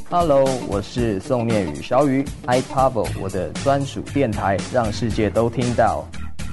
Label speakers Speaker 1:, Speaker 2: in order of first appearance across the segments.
Speaker 1: Hello， 我是宋念宇小雨 iPavel， 我的专属电台，让世界都听到。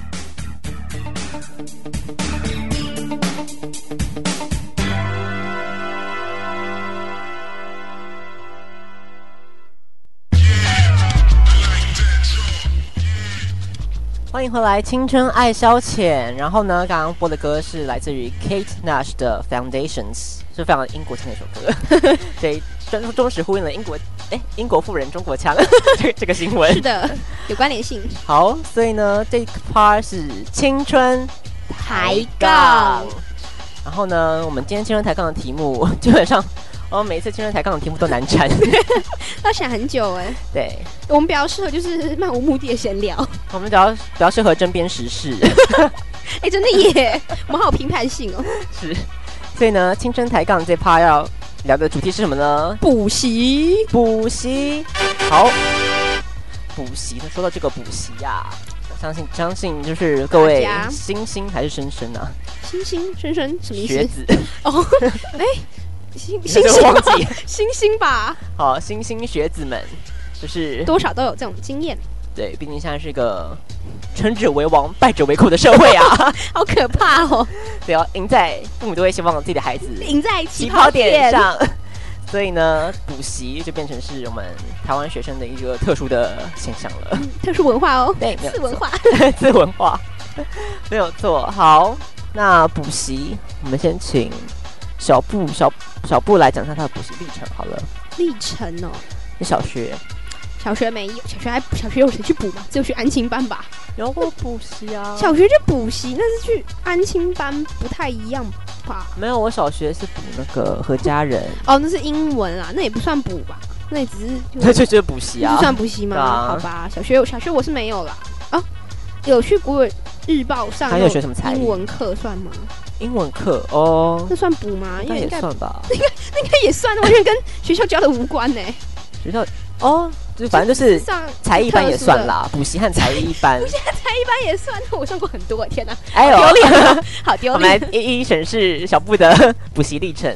Speaker 2: 欢迎回来，青春爱消遣。然后呢，刚刚播的歌是来自于 Kate Nash 的 Foundations， 是非常英国腔的一首歌，对，忠实呼应了英国富人中国腔这个新闻。
Speaker 3: 是的，有关联性。
Speaker 2: 好，所以呢，这一 part 是青春抬杠。然后呢，我们今天青春抬杠的题目，基本上每一次青春抬杠的题目都难产，
Speaker 3: 要想很久哎。
Speaker 2: 对，
Speaker 3: 我们比较适合就是漫无目的的闲聊，
Speaker 2: 我们比较适合针砭时事。
Speaker 3: 哎，真的耶，我们好有评判性哦。
Speaker 2: 是，所以呢，青春抬杠这 part 要聊的主题是什么呢？
Speaker 3: 补习。
Speaker 2: 好，补习。说到这个补习呀，相信就是各位新兴还是生啊？
Speaker 3: 新生什么意思？
Speaker 2: 学子
Speaker 3: 哦，哎。星星吧。
Speaker 2: 好，新兴学子们，就是
Speaker 3: 多少都有这种经验。
Speaker 2: 对，毕竟现在是一个成者为王、败者为寇的社会啊，
Speaker 3: 好可怕哦！
Speaker 2: 对啊，父母都会希望自己的孩子
Speaker 3: 赢在起跑点
Speaker 2: 上。所以呢，补习就变成是我们台湾学生的一个特殊的现象了。
Speaker 3: 特殊文化哦，
Speaker 2: 对，
Speaker 3: 次文化，
Speaker 2: 次文化，没有错。好，那补习，我们先请小布来讲一下他的补习历程好了。
Speaker 3: 历程哦，
Speaker 2: 你小学没有，
Speaker 3: 小学有谁去补吗？只有去安亲班吧。
Speaker 2: 有过补习啊？
Speaker 3: 小学去补习，那是去安亲班，不太一样吧？
Speaker 2: 没有，我小学是补那个何家人。
Speaker 3: 哦，那是英文啦，那也不算补吧？那也只是
Speaker 2: 那就是补习啊？
Speaker 3: 不算补习吗？啊、好吧，小学我是没有啦。啊，有去国语日报上，
Speaker 2: 还有学什么才艺？
Speaker 3: 英文课算吗？
Speaker 2: 英文课哦，
Speaker 3: 那算补吗？
Speaker 2: 应该也算吧。
Speaker 3: 那应该也算，完全跟学校教的无关呢。
Speaker 2: 学校哦，就反正就是才艺班也算啦，补习和才艺班。
Speaker 3: 补习和才艺班也算，我上过很多，天哪！
Speaker 2: 哎呦，
Speaker 3: 丢脸，好丢脸！
Speaker 2: 我们来一一审视小布的补习历程。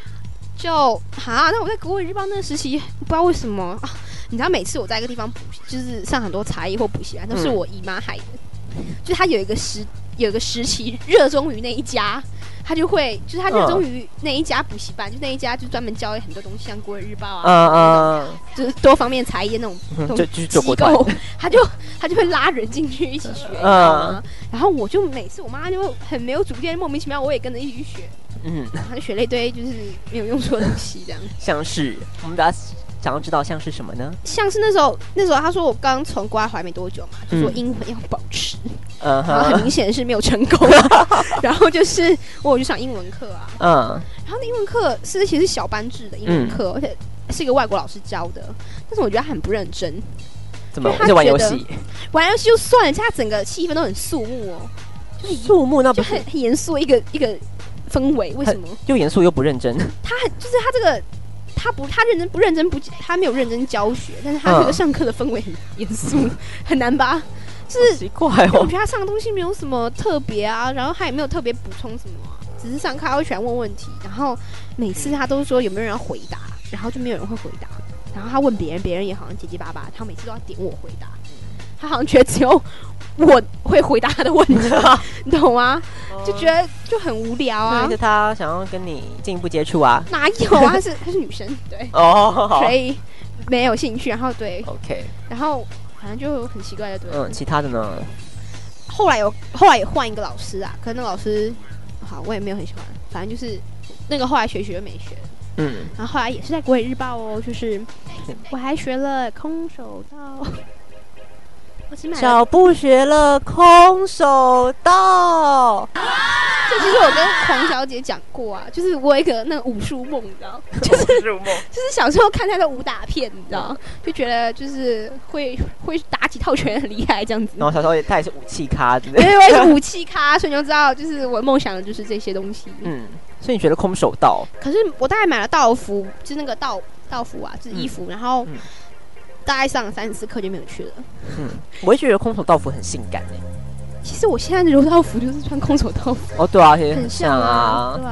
Speaker 3: 那我在国语日报那个时期，不知道为什么啊，你知道每次我在一个地方补习，就是上很多才艺或补习班，都是我姨妈害的。就他有一个时期热衷于那一家，他就会就是他热衷于那一家补习班，就那一家就专门教很多东西，像国语日报啊，就是多方面才艺的那种
Speaker 2: 就是做国团，
Speaker 3: 他就会拉人进去一起学，然后我就每次我妈就很没有主见，莫名其妙我也跟着一起去学，然后就学了一堆就是没有用处的东西，这样。
Speaker 2: 像是我们大家想要知道像是什么呢？
Speaker 3: 像是那时候他说我刚从国外回来没多久嘛，就说英文要保持，然后很明显是没有成功，然后就是我有去上英文课啊，然后那英文课其实是小班制的英文课，而且是一个外国老师教的，但是我觉得他很不认真。
Speaker 2: 怎么？在玩游戏？
Speaker 3: 玩游戏就算了，他整个气氛都很肃穆哦，
Speaker 2: 肃穆那不是
Speaker 3: 就很严肃一个氛围，为什么？
Speaker 2: 又严肃又不认真。
Speaker 3: 他这个。他认真不认真他没有认真教学，但是他这个上课的氛围很严肃，很难吧？就是
Speaker 2: 奇怪哦。
Speaker 3: 我觉得他上的东西没有什么特别啊，然后他也没有特别补充什么只是上课他会喜欢问问题，然后每次他都说有没有人要回答，然后就没有人会回答，然后他问别人也好像结结巴巴，他每次都要点我回答，他好像觉得只有我会回答他的问题，你懂吗？就觉得就很无聊啊。
Speaker 2: 是他想要跟你进一步接触啊？
Speaker 3: 哪有啊？她是女生，对所以没有兴趣。然后对
Speaker 2: ，OK，
Speaker 3: 然后反正就很奇怪的对。
Speaker 2: 其他的呢？
Speaker 3: 后来也换一个老师啊，可是那个老师好，我也没有很喜欢。反正就是那个后来学就没学。然后后来也是在国语日报哦，就是我还学了空手道。
Speaker 2: 小布学了空手道，
Speaker 3: 这其实我跟黄小姐讲过啊，就是我有一个那个武术梦，你知道，就是小时候看他的武打片，你知道，就觉得就是会打几套拳很厉害这样子。
Speaker 2: 然后小时候他也是武器咖，对，
Speaker 3: 我也是武器咖，所以你就知道，就是我梦想的就是这些东西。
Speaker 2: 所以你学了空手道，
Speaker 3: 可是我大概买了道服，就是那个道服啊，就是衣服，然后。大概上了3、4课就没有去了。
Speaker 2: 我会觉得空手道服很性感
Speaker 3: 其实我现在的柔道服就是穿空手道服。
Speaker 2: 哦，对啊，
Speaker 3: 很像啊，对啊。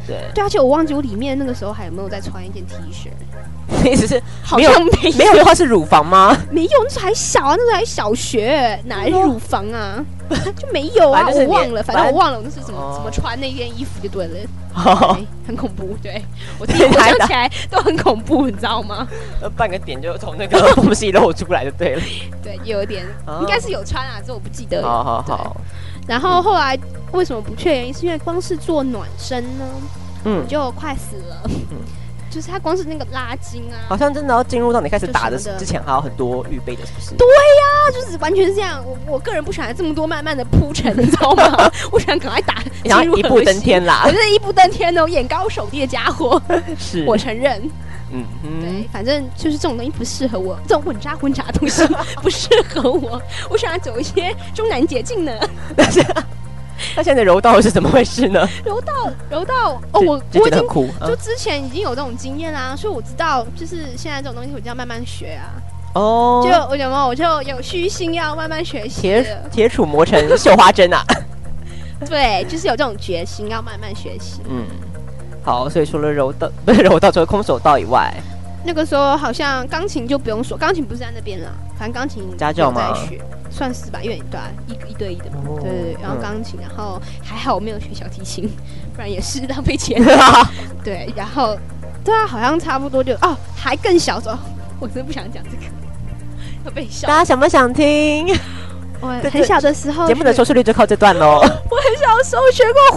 Speaker 2: 对，
Speaker 3: 对，而且我忘记我里面那个时候还有没有再穿一件 T 恤，
Speaker 2: 意思是
Speaker 3: 好像
Speaker 2: 没有的话是乳房吗？
Speaker 3: 没有，那时候还小啊，那时候还小学，哪来乳房啊？就没有啊，我忘了，反正我忘了我那是怎么穿那件衣服就对了，对，很恐怖，对我自己回想起来都很恐怖，你知道吗？
Speaker 2: 半个点就从那个缝隙露出来就对了，
Speaker 3: 对，有点，应该是有穿啊，这我不记得了。
Speaker 2: 好。
Speaker 3: 然后后来为什么不确原因？是因为光是做暖身呢，就快死了。就是他光是那个拉筋啊，
Speaker 2: 好像真的要进入到你开始打的之前，还有很多预备的，是不是？
Speaker 3: 对呀，就是完全是这样。我个人不喜欢这么多慢慢的铺陈，你知道吗？我喜欢赶快打，
Speaker 2: 然后一步登天啦。
Speaker 3: 我是一步登天哦，眼高手低的家伙，
Speaker 2: 是
Speaker 3: 我承认。对，反正就是这种东西不适合我，这种混杂的东西不适合我。我喜欢走一些中南捷径呢。
Speaker 2: 那现在柔道是怎么回事呢？
Speaker 3: 柔道哦，我已经
Speaker 2: 酷，
Speaker 3: 就之前已经有这种经验啦，所以我知道，就是现在这种东西我就要慢慢学啊。
Speaker 2: 哦，
Speaker 3: 我就有虚心要慢慢学习。
Speaker 2: 铁杵磨成绣花针啊！
Speaker 3: 对，就是有这种决心要慢慢学习。
Speaker 2: 好，所以除了柔道，除了空手道以外，
Speaker 3: 那个时候好像钢琴就不用说，钢琴不是在那边啦，反正钢琴
Speaker 2: 家教嘛，
Speaker 3: 在学，算是吧，因为对一对一的嘛，对，然后钢琴，然后还好我没有学小提琴，不然也是浪费钱。对，然后对啊，好像差不多就还更小时候，我真的不想讲这个，要被笑。
Speaker 2: 大家想不想听？
Speaker 3: 我很小的时候，
Speaker 2: 节目的收视率就靠这段喽。
Speaker 3: 我很小的时候学过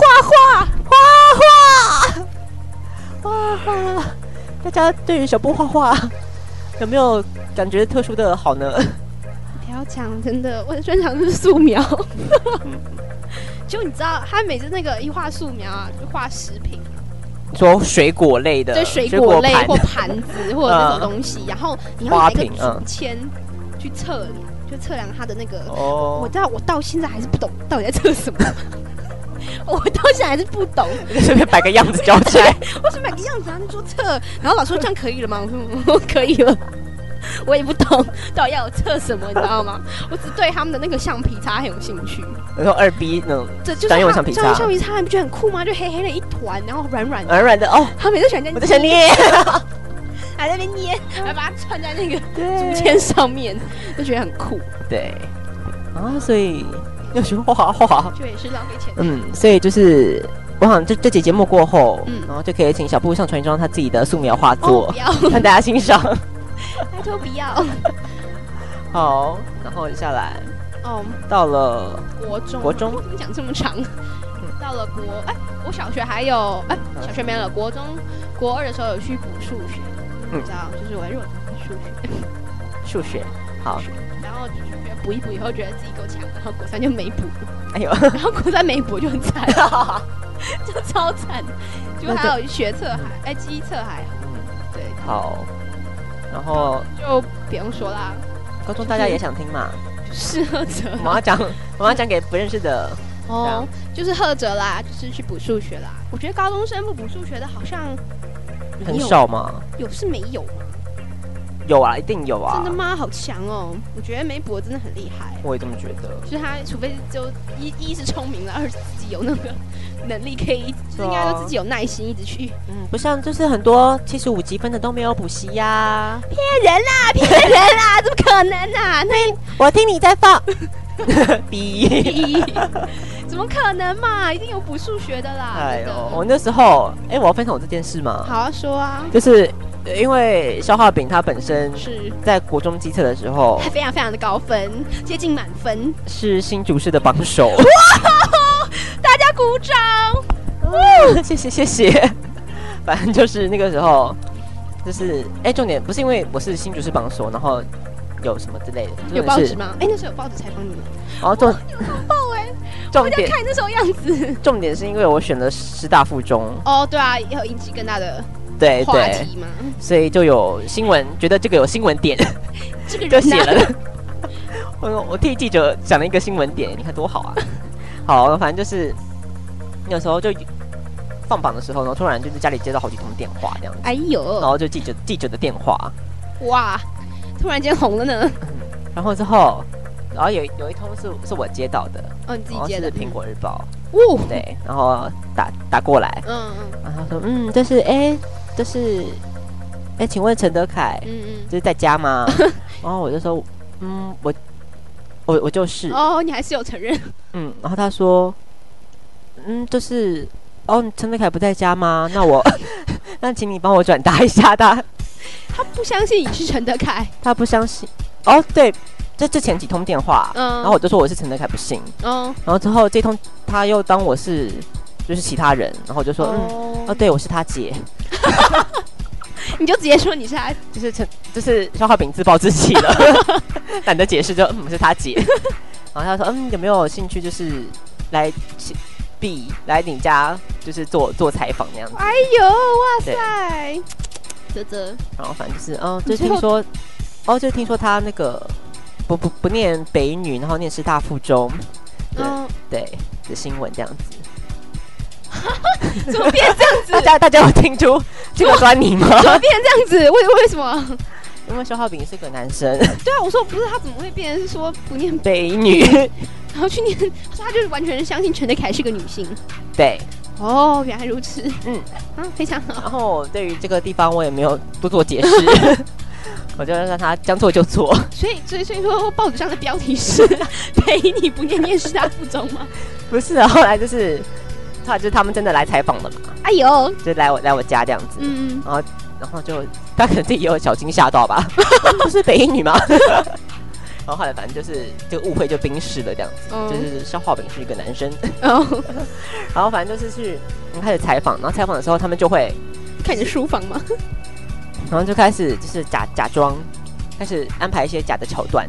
Speaker 3: 画画。
Speaker 2: 大家对于小布画画有没有感觉特殊的好呢？
Speaker 3: 不要讲，真的，我的专长是素描。就你知道，他每次那个一画素描啊，就画食品，
Speaker 2: 说水果类的，
Speaker 3: 对，水果类或盘子或者那种东西，然后你要拿一个竹签去测量，就测量它的那个。我到现在还是不懂到底在测什么。我到现在还是不懂，
Speaker 2: 顺便摆个样子交差。
Speaker 3: 我是摆个样子啊，你说测，然后老师说这样可以了吗？我说可以了。我也不懂到底要测什么，你知道吗？我只对他们的那个橡皮擦很有兴趣。
Speaker 2: 然后2B 那种专用橡皮擦，
Speaker 3: 橡皮擦你不觉得很酷吗？就黑黑的一团，然后软的
Speaker 2: 哦。
Speaker 3: 他每次喜欢在
Speaker 2: 我在想捏，
Speaker 3: 还在那边捏，还把它串在那个竹签上面，就觉得很酷。
Speaker 2: 对啊，所以。要学画画，
Speaker 3: 就也是浪费钱。
Speaker 2: 所以就是我想这节节目过后，然后就可以请小布上传一张他自己的素描画作，让大家欣赏。
Speaker 3: 拜托不要。
Speaker 2: 好，然后接下来，到了国中
Speaker 3: 怎么讲这么长？到了我小学还有小学没了，国中国2的时候有去补数学，你知道，就是我弱
Speaker 2: 数学，好。
Speaker 3: 然后就是觉得补一补以后，觉得自己够强，然后国3就没补，
Speaker 2: 然
Speaker 3: 后国3没补就很惨，就超惨，就还有学测机测还好，对，
Speaker 2: 好，然后
Speaker 3: 就不用说啦，
Speaker 2: 高中大家也想听嘛，
Speaker 3: 是赫哲，
Speaker 2: 我要讲给不认识的
Speaker 3: 就是赫哲啦，就是去补数学啦。我觉得高中生不补数学的好像
Speaker 2: 很少吗？
Speaker 3: 有是没有吗？
Speaker 2: 有啊，一定有啊！
Speaker 3: 真的吗？好强哦！我觉得梅博真的很厉害。
Speaker 2: 我也这么觉得。
Speaker 3: 就是他，除非就一是聪明了，二是自己有那个能力可以，应该都自己有耐心一直去。
Speaker 2: 不像就是很多75积分的都没有补习呀，
Speaker 3: 骗人啦！怎么可能啊？那
Speaker 2: 我听你在放。逼，
Speaker 3: 怎么可能嘛？一定有补数学的啦！
Speaker 2: 哎呦，我那时候，我要分享我这件事吗？
Speaker 3: 好啊，说啊，
Speaker 2: 就是因为消化饼它本身
Speaker 3: 是在
Speaker 2: 国中基测的时候，
Speaker 3: 非常非常的高分，接近满分，
Speaker 2: 是新竹市的榜首。
Speaker 3: 哇！大家鼓掌！
Speaker 2: 谢谢。反正就是那个时候，就是重点不是因为我是新竹市榜首，然后。有什么之类的？
Speaker 3: 有报纸吗？那时候有报纸采访你吗？
Speaker 2: 有
Speaker 3: 报重点看那时候样子。
Speaker 2: 重点是因为我选了师大附中。
Speaker 3: 对啊，要引起更大的话题嘛。
Speaker 2: 所以就有新闻，觉得这个有新闻点，
Speaker 3: 这个
Speaker 2: 就写了。我替记者讲了一个新闻点，你看多好啊！好，反正就是那时候就放榜的时候呢，突然就是家里接到好几通电话这样子。
Speaker 3: 哎呦！
Speaker 2: 然后就记者的电话。
Speaker 3: 哇！突然间红了呢，
Speaker 2: 然后之后，然后有一通是我接到的，
Speaker 3: 你自己接的，
Speaker 2: 是苹果日报，
Speaker 3: 哦，
Speaker 2: 对，然后打过来，
Speaker 3: 嗯嗯
Speaker 2: 然后他说这是请问陈德凯
Speaker 3: 嗯
Speaker 2: 就是在家吗？然后我就说我就是
Speaker 3: 哦，你还是有承认，
Speaker 2: 然后他说就是陈德凯不在家吗？那请你帮我转达一下他
Speaker 3: 不相信你是陈德凯，
Speaker 2: 他不相信对。这前几通电话，然后我就说我是陈德凯，不信。然后之后这通他又当我是就是其他人，然后我就说对，我是他姐。
Speaker 3: 你就直接说你是他，
Speaker 2: 就是消化饼自暴自弃了，懒得解释就是他姐。然后他说有没有兴趣就是来你家就是做采访那样子。
Speaker 3: 哎呦哇塞，啧。
Speaker 2: 然后反正就是就听说就听说他那个。不念北女，然后念师大附中，对的新闻这样子，
Speaker 3: 怎么变这样子？
Speaker 2: 大家有听出这个端倪吗？
Speaker 3: 怎么变这样子？为什么？
Speaker 2: 因为消化饼是个男生。
Speaker 3: 对啊，我说不是他怎么会变成是说不念
Speaker 2: 北女，
Speaker 3: 然后去念？他就是完全相信陈德凯是个女性。
Speaker 2: 对。
Speaker 3: 哦，原来如此。非常好。
Speaker 2: 然后对于这个地方我也没有多做解释。我就让他将错就错，
Speaker 3: 所以说报纸上的标题是陪你不念师大附中吗？
Speaker 2: 不是啊，后来就是他们真的来采访了嘛？
Speaker 3: 哎呦，
Speaker 2: 就来我家这样子，然后就他可能自己也有小惊吓到吧，不是北一女吗？然后后来反正就是这个误会就冰释了这样子，就是消化饼是一个男生，然后反正就是开始采访，然后采访的时候他们就会
Speaker 3: 看你的书房吗？
Speaker 2: 然后就开始就是假装，开始安排一些假的桥段。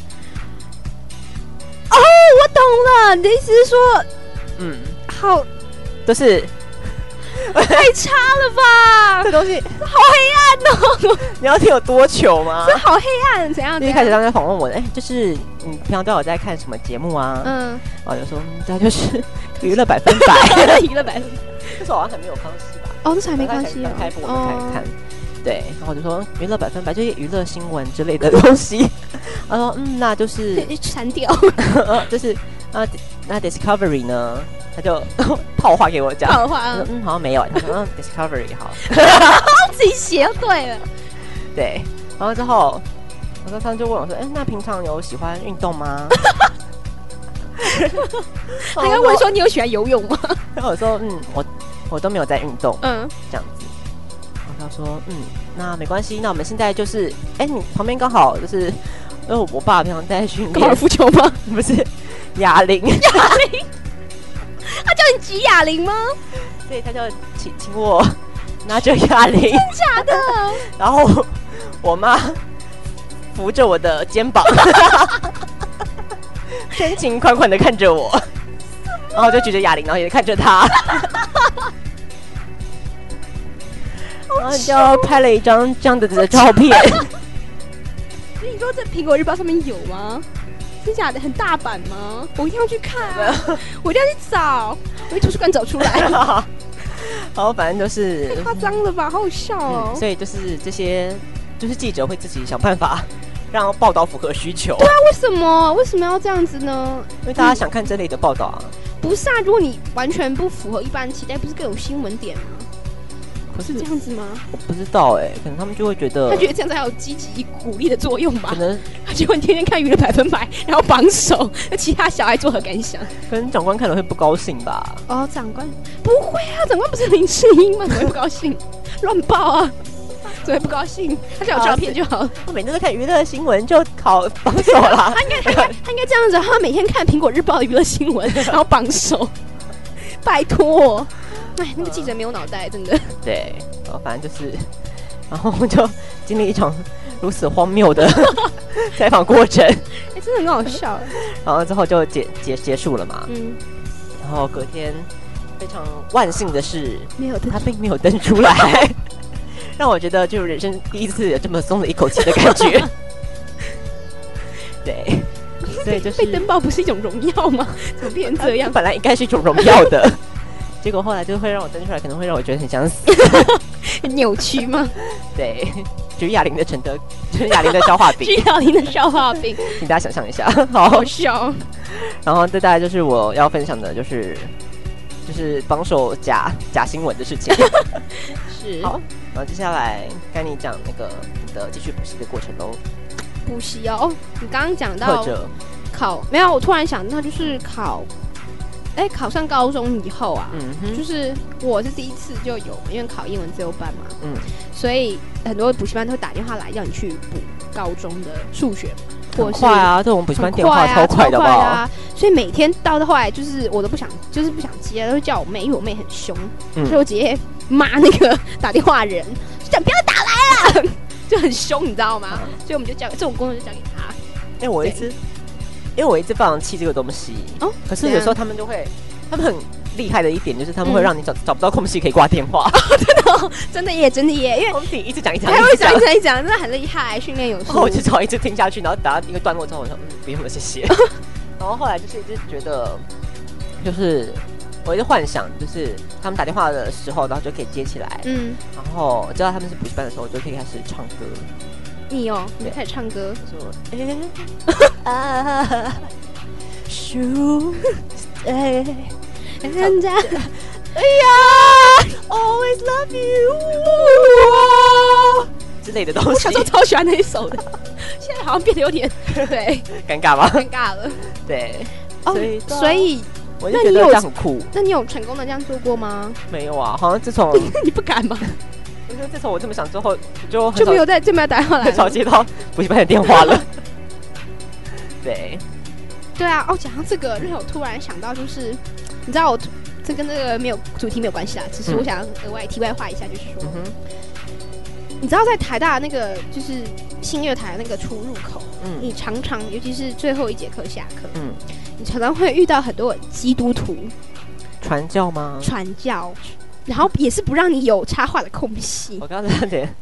Speaker 3: 我懂了，你的意思是说，好，
Speaker 2: 都是
Speaker 3: 太差了吧？
Speaker 2: 这东西
Speaker 3: 好黑暗哦！
Speaker 2: 你要听有多糗吗？
Speaker 3: 这好黑暗，怎样？
Speaker 2: 一开始他们访问我，就是你平常都有在看什么节目啊？我就说他就是娱乐100%，
Speaker 3: 娱乐100%。
Speaker 2: 那时候好像还没有康熙吧？
Speaker 3: 那时候还没康熙
Speaker 2: 刚开播我们看。对，然后我就说娱乐100%就是娱乐新闻之类的东西。他说那就是
Speaker 3: 删掉，
Speaker 2: 就是那 Discovery 呢，他就套话给我讲，
Speaker 3: 套话
Speaker 2: 好像没有，他说Discovery 好，
Speaker 3: 自己写就对了。
Speaker 2: 对，然后之后他们就问我说，那平常有喜欢运动吗？
Speaker 3: 他刚问说你有喜欢游泳吗？
Speaker 2: 然后我说我都没有在运动，这样子。他说那没关系，那我们现在就是你旁边刚好就是因为我爸平常在训练
Speaker 3: 高尔夫球吗？
Speaker 2: 不是哑铃，
Speaker 3: 他叫你举哑铃吗？
Speaker 2: 所以他就请我拿着哑铃，真
Speaker 3: 假的？
Speaker 2: 然后我妈扶着我的肩膀，深情款款的看着我，然后我就举着哑铃，然后也看着他。然后就拍了一张这样子的照片。
Speaker 3: 所以你说这苹果日报上面有吗？真假的？很大版吗？我一定要去看啊！我一定要去找，我去图书馆找出来。
Speaker 2: 然后反正就是
Speaker 3: 太夸张了吧，好好笑哦。
Speaker 2: 所以就是这些，就是记者会自己想办法让报道符合需求。
Speaker 3: 对啊，为什么要这样子呢？
Speaker 2: 因为大家想看这类的报道啊。
Speaker 3: 不是啊，如果你完全不符合一般期待，不是更有新闻点吗？不是这样子吗？
Speaker 2: 我不知道可能他们就会觉得，
Speaker 3: 他觉得这样才有积极鼓励的作用吧？
Speaker 2: 可能
Speaker 3: 结果你天天看娱乐100%，然后榜首，那其他小孩作何感想？
Speaker 2: 可能长官看了会不高兴吧？
Speaker 3: 长官不会啊，长官不是林世英吗？怎么会不高兴？乱报啊！怎么会不高兴？他只要有照片就好了。
Speaker 2: 我每天都看娱乐新闻就考榜首啦。
Speaker 3: 他应该这样子，他每天看苹果日报的娱乐新闻，然后榜首。拜托。那个记者没有脑袋，真的。
Speaker 2: 对，反正就是，然后就经历一场如此荒谬的采访过程，
Speaker 3: 真的很好笑。
Speaker 2: 然后之后就结束了嘛。然后隔天非常万幸的是，他并没有登出来，让我觉得就是人生第一次有这么松了一口气的感觉。对，所以就是
Speaker 3: 被登报不是一种荣耀吗？怎么变成这样？
Speaker 2: 本来应该是一种荣耀的。结果后来就会让我登出来，可能会让我觉得很想死，
Speaker 3: 很扭曲吗？
Speaker 2: 对，举哑铃的就是哑铃的消化饼，
Speaker 3: 举哑铃的消化饼，
Speaker 2: 请大家想象一下，
Speaker 3: 好笑。
Speaker 2: 然后这大概就是我要分享的，就是就是帮手假新闻的事情。
Speaker 3: 是
Speaker 2: 好，然后接下来该你讲那个你的继续补习的过程喽。
Speaker 3: 补习哦，你刚刚讲到
Speaker 2: 或者
Speaker 3: 没有，我突然想到就是考上高中以后啊，就是我是第一次就有，因为考英文自由班嘛，所以很多补习班都会打电话来要你去补高中的数学嘛，或者是
Speaker 2: 快啊，这种补习班电话超快的好不好？
Speaker 3: 所以每天到后来就是我都不想接，都会叫我妹，因为我妹很凶，所以我直接骂那个打电话人，就讲不要打来了，就很凶，你知道吗？所以我们就这种工作就交给他。
Speaker 2: 因为我一直放弃这个东西，可是有时候他们很厉害的一点就是他们会让你找不到空隙可以挂电话，
Speaker 3: 真的耶，因为
Speaker 2: 我们一直讲，
Speaker 3: 还会讲，真的很厉害，训练有素。
Speaker 2: 我就只好一直听下去，然后打到一个段落之后，我说不用了，谢谢。然后后来就是一直觉得，就是我一直幻想，就是他们打电话的时候，然后就可以接起来，然后知道他们是补习班的时候，我就可以开始唱歌。
Speaker 3: 你就开始唱歌，
Speaker 2: 说
Speaker 3: 人家
Speaker 2: ，always love you 之类的东西。
Speaker 3: 我小时候超喜欢那一首的，现在好像变得有点对
Speaker 2: 尴尬吗？
Speaker 3: 尴尬了，
Speaker 2: 对，
Speaker 3: 所以
Speaker 2: 我就觉得这样很酷。
Speaker 3: 那你有成功的这样做过吗？
Speaker 2: 没有啊，好像自从
Speaker 3: 你不敢吗？
Speaker 2: 我觉得自从我这么想之后，就
Speaker 3: 没有打电话来，
Speaker 2: 很少接到补习班的电话了。对
Speaker 3: 啊，讲到这个，让我突然想到，就是你知道这跟这个主题没有关系啦，只是我想额外题外话一下，就是说，你知道在台大那个就是新月台那个出入口，你常常尤其是最后一节课下课，你常常会遇到很多基督徒
Speaker 2: 传教吗？
Speaker 3: 传教。然后也是不让你有插话的空隙。
Speaker 2: 我刚差点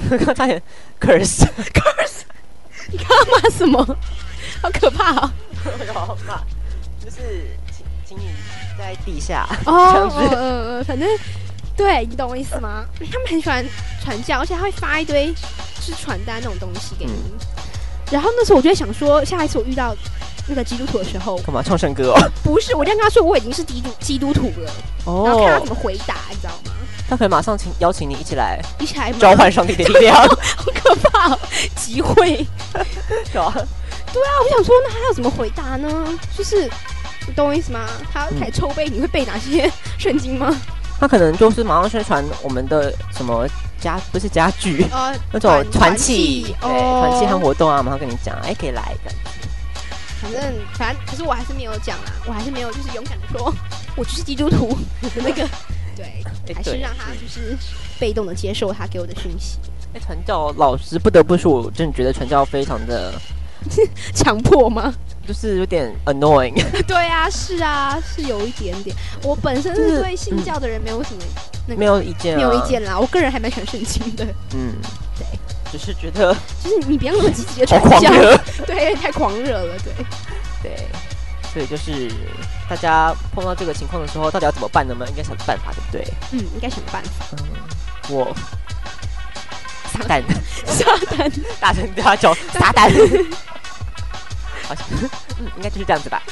Speaker 2: curse，
Speaker 3: 你刚刚骂什么？好可怕哦！
Speaker 2: 好怕，就是请你在地下
Speaker 3: 反正对你懂我意思吗？他们很喜欢传教，而且他会发一堆就是传单那种东西给你。然后那时候我就在想说，下一次我遇到那个基督徒的时候，
Speaker 2: 干嘛唱圣歌哦？
Speaker 3: 不是，我就跟他说我已经是基督徒了，然后看他怎么回答，你知道吗？
Speaker 2: 他可能马上邀请你一起来
Speaker 3: 召
Speaker 2: 唤上帝的力量，
Speaker 3: 好可怕哦！集会，
Speaker 2: 对啊，
Speaker 3: 我想说，那他要怎么回答呢？就是你懂我意思吗？他开始抽背，你会背哪些圣经吗？
Speaker 2: 他可能就是马上宣传我们的什么不是家具，那种团契，团契和活动啊，马上跟你讲，可以来这样。
Speaker 3: 反正，可是我还是没有讲啊，我还是没有就是勇敢的说，我就是基督徒的那个，对，还是让他就是被动的接受他给我的讯息。
Speaker 2: 传教老师不得不说，我真的觉得传教非常的
Speaker 3: 强迫吗？
Speaker 2: 就是有点 annoying。
Speaker 3: 对啊，是有一点点。我本身是对信教的人没有什么
Speaker 2: 没有意见，
Speaker 3: 没有意见啦。我个人还蛮喜欢圣经的。对。
Speaker 2: 只是觉得，
Speaker 3: 就是你不要那么积极的传教，对，太狂热了，对，
Speaker 2: 所以就是大家碰到这个情况的时候，到底要怎么办呢？应该想办法，对不对？
Speaker 3: 应该想办法。
Speaker 2: 我撒旦，大声对他叫撒旦，好像，应该就是这样子吧。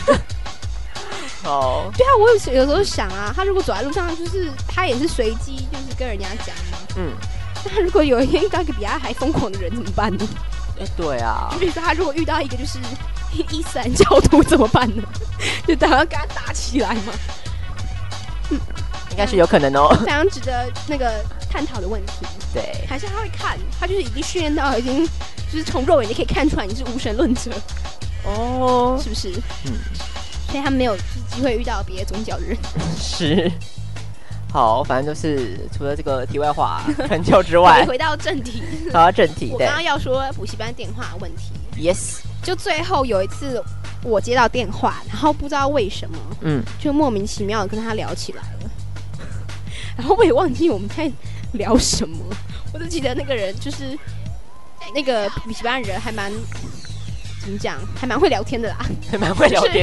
Speaker 3: 对啊，我有时候想啊，他如果走在路上，就是他也是随机，就是跟人家讲嘛，那如果有一天遇到一个比他还疯狂的人怎么办呢？
Speaker 2: 对啊，
Speaker 3: 就比如说他如果遇到一个就是伊斯兰教徒怎么办呢？就当然跟他打起来嘛。
Speaker 2: 应该是有可能哦。
Speaker 3: 非常值得那个探讨的问题。
Speaker 2: 对，
Speaker 3: 还是他会看，他就是已经训练到已经就是从肉眼就可以看出来你是无神论者是不是？所以他没有机会遇到别的宗教的人。
Speaker 2: 是。好，反正就是除了这个题外话传教之外，
Speaker 3: 回到正题。我刚刚要说补习班电话的问题。
Speaker 2: Yes。
Speaker 3: 就最后有一次我接到电话，然后不知道为什么，就莫名其妙的跟他聊起来了。然后我也忘记我们在聊什么，我只记得那个人就是那个补习班人还蛮怎么讲，还蛮会聊天的啦，
Speaker 2: 还蛮会聊天的，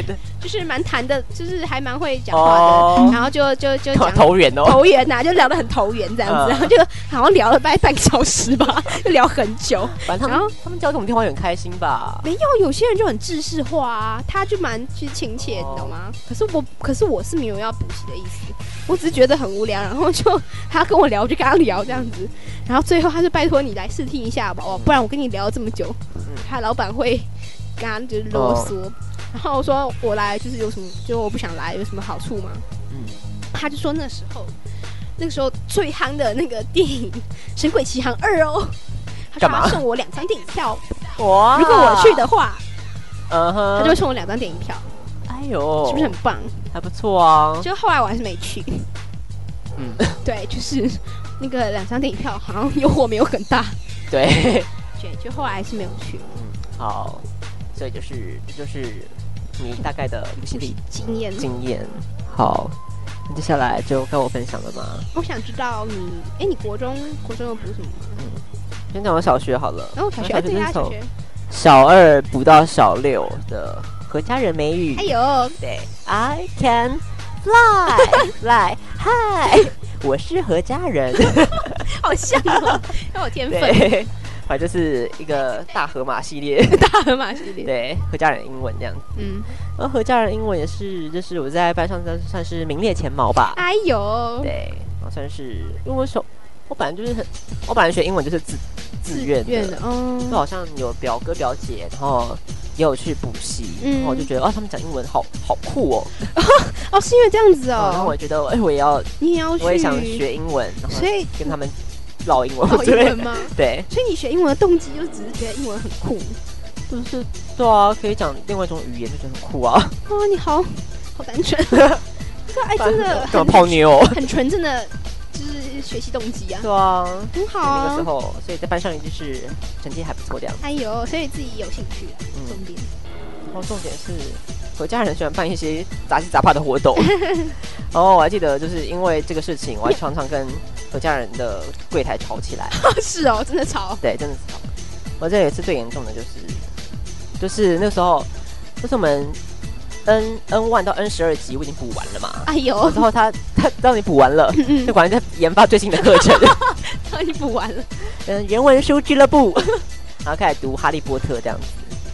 Speaker 3: 就是蛮谈的，就是还蛮会讲话的，然后就讲
Speaker 2: 投缘哦，
Speaker 3: 投缘呐，就聊得很投缘这样子，然后就好像聊了半个小时吧，就聊很久。
Speaker 2: 反正他们交这种电话也很开心吧？
Speaker 3: 没有，有些人就很制式化啊，他就蛮去亲切，你懂吗？可是我是没有要补习的意思，我只是觉得很无聊，然后就他跟我聊，我就跟他聊这样子，然后最后他就拜托你来试听一下吧，不然我跟你聊了这么久，他老板会跟他就是啰嗦。然后我说我来就是有什么，就我不想来有什么好处吗？他就说那时候最夯的那个电影《神鬼奇航2》哦，他说他送我2张电影票，哇！如果我去的话，他就会送我2张电影票。
Speaker 2: 哎呦，
Speaker 3: 是不是很棒？
Speaker 2: 还不错啊。
Speaker 3: 就后来我还是没去。对，就是那个2张电影票好像诱惑没有很大。
Speaker 2: 对，
Speaker 3: 就后来还是没有去。
Speaker 2: 好，所以就是你大概的补习经验。好，那接下来就该我分享了吗？
Speaker 3: 我想知道你国中有补什么吗？
Speaker 2: 先讲我小学好了。
Speaker 3: 小学对呀，小学。
Speaker 2: 小2补到小6的何家人美语。
Speaker 3: 哎呦，
Speaker 2: 对 ，I can fly， 嗨，我是何家人，
Speaker 3: 好像哦，要有天分。
Speaker 2: 对，反正就是一个大河马系列，对，何家人英文这样子。然后何家人英文也是，就是我在班上算是名列前茅吧。
Speaker 3: 哎呦，
Speaker 2: 对，然后算是因为我本来学英文就是自愿的，就好像有表哥表姐，然后也有去补习，然后我就觉得他们讲英文好酷哦。
Speaker 3: 是因为这样子哦。
Speaker 2: 然后我觉得我也要去，我也想学英文，然后跟他们唠英文。
Speaker 3: 英文吗？
Speaker 2: 对。
Speaker 3: 所以你学英文的动机就只是觉得英文很酷，
Speaker 2: 就是对啊，可以讲另外一种语言，就觉得很酷啊。
Speaker 3: 你好单纯。真的
Speaker 2: 干嘛泡妞？很
Speaker 3: 纯正的。就是学习动机啊，
Speaker 2: 对啊，
Speaker 3: 很好啊。
Speaker 2: 那个时候，所以在班上也就是成绩还不错这样。
Speaker 3: 哎呦，所以自己有兴趣，重点。
Speaker 2: 然后重点是，我家人喜欢办一些杂七杂八的活动。然后我还记得，就是因为这个事情，我还常常跟我家人的柜台吵起来。
Speaker 3: 是哦，真的吵。
Speaker 2: 对，真的吵。我这也是最严重的，就是那时候，就是我们。N1 到 N12级我已经补完了嘛，
Speaker 3: 哎呦，
Speaker 2: 然后他让你补完了，就果然在研发最新的课程，
Speaker 3: 让你补完了，
Speaker 2: 人文书俱乐部，然后开始读哈利波特这样子。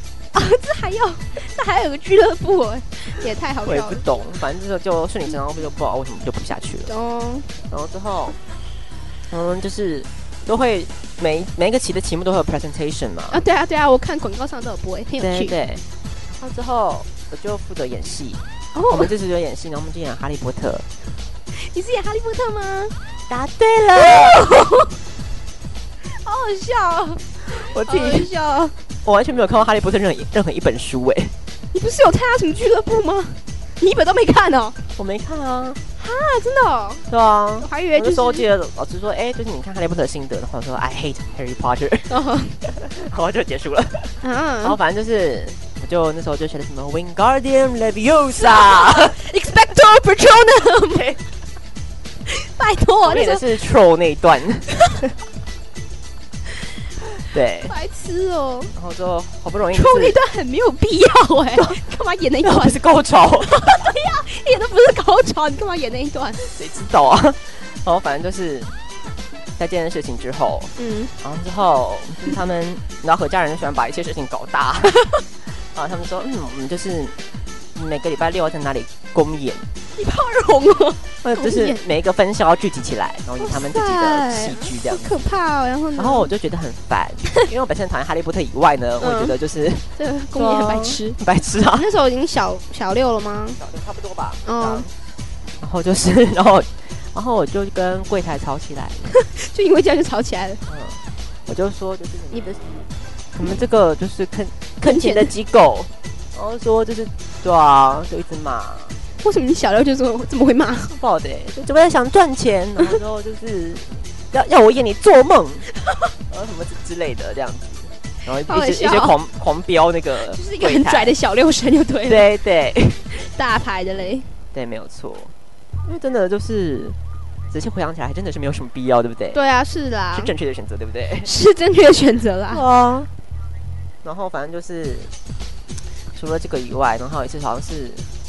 Speaker 3: 这还有个俱乐部，也太好笑了。
Speaker 2: 我也不懂，反正就顺理成章，就不知道为什么就补下去了。然后之后，就是都会每一个期的题目都会有 presentation 嘛。
Speaker 3: 对啊，我看广告上都有播，很有趣。
Speaker 2: 对。然后之后。我就负责演戏，我们这次就演戏，然后我们就演哈利波特。
Speaker 3: 你是演哈利波特吗？
Speaker 2: 答对了，
Speaker 3: 好好笑哦！
Speaker 2: 我自己笑，我完全没有看过哈利波特任何一本书哎。
Speaker 3: 你不是有参加什么俱乐部吗？你一本都没看哦？
Speaker 2: 我没看啊。
Speaker 3: 真的哦？
Speaker 2: 对啊，
Speaker 3: 我还以为
Speaker 2: 那时候记得老师说，就是你看哈利波特的心得，然后说 I hate Harry Potter， 然后就结束了。然后反正就是。就那时候就学的什么 Wingardium Leviosa，Expecto Patronum，
Speaker 3: 拜托，
Speaker 2: 那个是 Troll 那一段，对，
Speaker 3: 白痴哦。
Speaker 2: 然后就好不容易
Speaker 3: Troll 那段很没有必要干嘛演那一段？
Speaker 2: 是高潮，
Speaker 3: 对呀，一点都不是高潮，你干嘛演那一段？
Speaker 2: 谁知道啊？然后反正就是在这件事情之后，然后之后就是他们，你知道何家人喜欢把一些事情搞大。他们说，我们就是每个礼拜6要在哪里公演，
Speaker 3: 你怕红哦，
Speaker 2: 就是每一个分校要聚集起来，然后演他们自己的戏剧这样，
Speaker 3: 好可怕哦。然后
Speaker 2: 我就觉得很烦，因为我本身讨厌哈利波特以外呢，我觉得就是
Speaker 3: 这个公演很白痴
Speaker 2: 啊。
Speaker 3: 那时候已经小6了吗？
Speaker 2: 小6差不多吧。然后就是，然后我就跟柜台吵起来，
Speaker 3: 就因为这样就吵起来了。
Speaker 2: 我就说，就是我们这个就是坑钱的机构，然后说就是对啊，就一直骂。
Speaker 3: 为什么你小6就这么会骂？
Speaker 2: 不好的，就只为了想赚钱，然后之后就是要我演你做梦，然后什么之类的这样子，然后一些狂飙那个，
Speaker 3: 就是一个很拽的小6生就对了。
Speaker 2: 对，
Speaker 3: 大牌的嘞。
Speaker 2: 对，没有错，因为真的就是仔细回想起来，还真的是没有什么必要，对不对？
Speaker 3: 对啊，是啦，
Speaker 2: 是正确的选择，对不对？
Speaker 3: 是正确的选择啦。
Speaker 2: 然后反正就是除了这个以外，然后也是好像是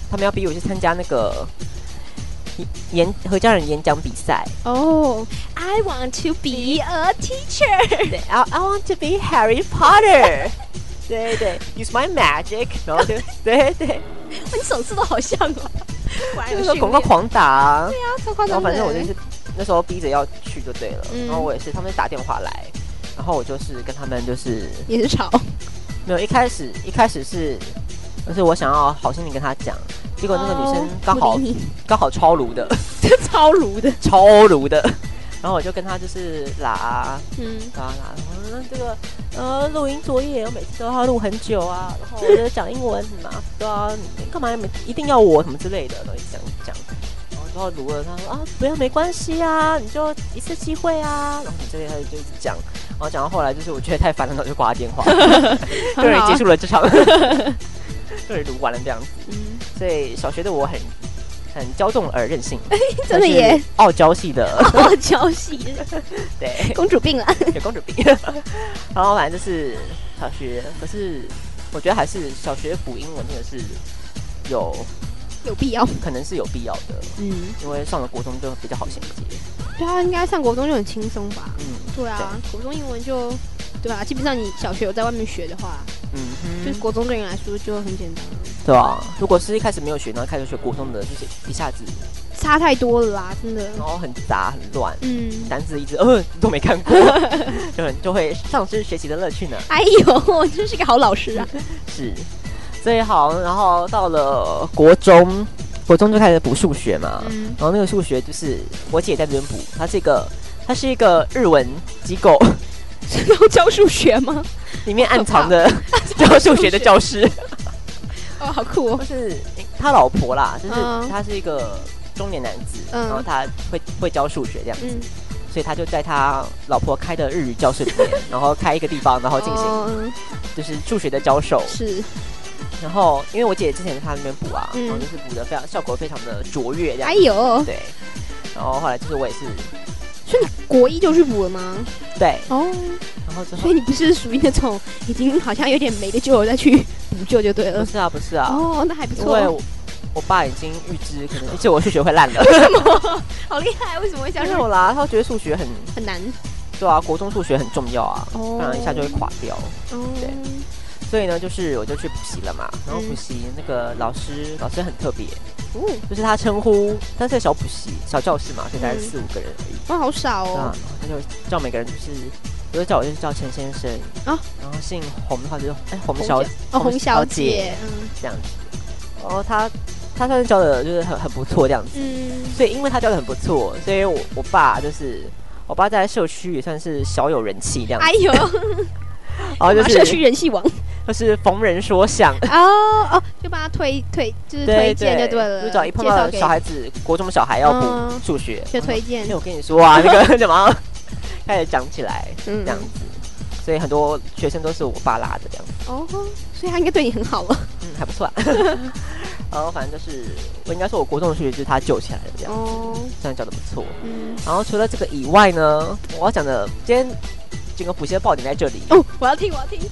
Speaker 2: 他们要逼我去参加那个何家人演讲比赛。
Speaker 3: 哦、I want to be a teacher。
Speaker 2: 对 I want to be Harry Potter。对对 ，use my magic， 然后就对对，
Speaker 3: 你手势都好像哦，
Speaker 2: 就是广告狂打啊。
Speaker 3: 对啊，超夸张的。
Speaker 2: 然后反正我就是那时候逼着要去就对了，然后我也是，他们打电话来，然后我就是跟他们就是
Speaker 3: 也是吵。
Speaker 2: 没有，一开始是，就是我想要好心地跟他讲，结果那个女生刚好超炉的，
Speaker 3: 超炉的，
Speaker 2: 然后我就跟他就是拉，这个录音作业我每次都要录很久啊，然后我就讲英文嘛，对啊，你干嘛一定要我什么之类的，然后讲，然后之后录了，他说啊不要没关系啊，你就一次机会啊，然后你这里他就一直讲，然后讲到后来就是我觉得太烦了，然后就挂他电话，对，结束了这场，对，录完了这样子，所以小学的我很骄纵而任性，
Speaker 3: 真的耶，
Speaker 2: 傲娇系的，
Speaker 3: 傲娇系，
Speaker 2: 对，
Speaker 3: 公主病了，
Speaker 2: 有公主病。然后反正就是小学，可是我觉得还是小学补英文真的是有
Speaker 3: 必要，
Speaker 2: 可能是有必要的，因为上了国中就比较好衔接。
Speaker 3: 对啊，应该上国中就很轻松吧？对啊，国中英文就对吧？基本上你小学有在外面学的话，就是国中对你来说就很简单了。
Speaker 2: 对啊，如果是一开始没有学，然后开始学国中的，就是一下子
Speaker 3: 差太多了啦，真的。
Speaker 2: 然后很杂很乱，单字一直都没看过，就会丧失学习的乐趣呢。
Speaker 3: 哎呦，真是个好老师啊！
Speaker 2: 是，所以好，然后到了国中就开始补数学嘛，然后那个数学就是我姐在这边补，它是一个日文机构，
Speaker 3: 是要教数学吗？
Speaker 2: 里面暗藏的教数学的教室。
Speaker 3: 哦，好酷哦！
Speaker 2: 就是他老婆啦，就是他是一个中年男子，然后他会教数学这样子，所以他就在他老婆开的日语教室里面，然后开一个地方，然后进行就是数学的教授。是。然后因为我姐之前在他那边补啊，然后就是补的效果非常的卓越这样。
Speaker 3: 哎呦，
Speaker 2: 对。然后后来就是我也是，
Speaker 3: 所以你国一就去补了吗？
Speaker 2: 对。
Speaker 3: 哦。
Speaker 2: 然后之后，
Speaker 3: 所以你不是属于那种已经好像有点没的就有再去补救就对了。
Speaker 2: 不是啊。
Speaker 3: 哦，那还不错。
Speaker 2: 因为我爸已经预知可能而且我数学会烂了。
Speaker 3: 为什么？好厉害！为什么会这样？
Speaker 2: 没有啦，他觉得数学很
Speaker 3: 难。对
Speaker 2: 啊，国中数学很重要啊，不然一下就会垮掉。对。所以呢，就是我就去补习了嘛，然后补习那个老师很特别，就是他称呼，他是个小补习小教室嘛，所以大概4-5个人而已。
Speaker 3: 哇，好少哦。然后
Speaker 2: 他就叫每个人就是，有的叫我就是叫陈先生啊，然后姓洪的话就是洪小姐，这样子。然后他算是教的就是很不错这样子，所以因为他教的很不错，所以我爸在社区也算是小有人气这样子。哎呦。然后就是
Speaker 3: 社区人气王，
Speaker 2: 就是逢人说相
Speaker 3: 就帮他推就是推荐就对了，
Speaker 2: 就找一碰到小孩子，国中小孩要补数学，
Speaker 3: 就推荐。
Speaker 2: 因为我跟你说啊，那个怎么开始讲起来这样子，所以很多学生都是我爸拉的这样子。
Speaker 3: 哦，所以他应该对你很好了。
Speaker 2: 还不错。然后反正就是我应该说，我国中的数学就是他救起来的这样子，这样教的不错。然后除了这个以外呢，我要讲的今天。整个补习的爆点在这里
Speaker 3: 我要听。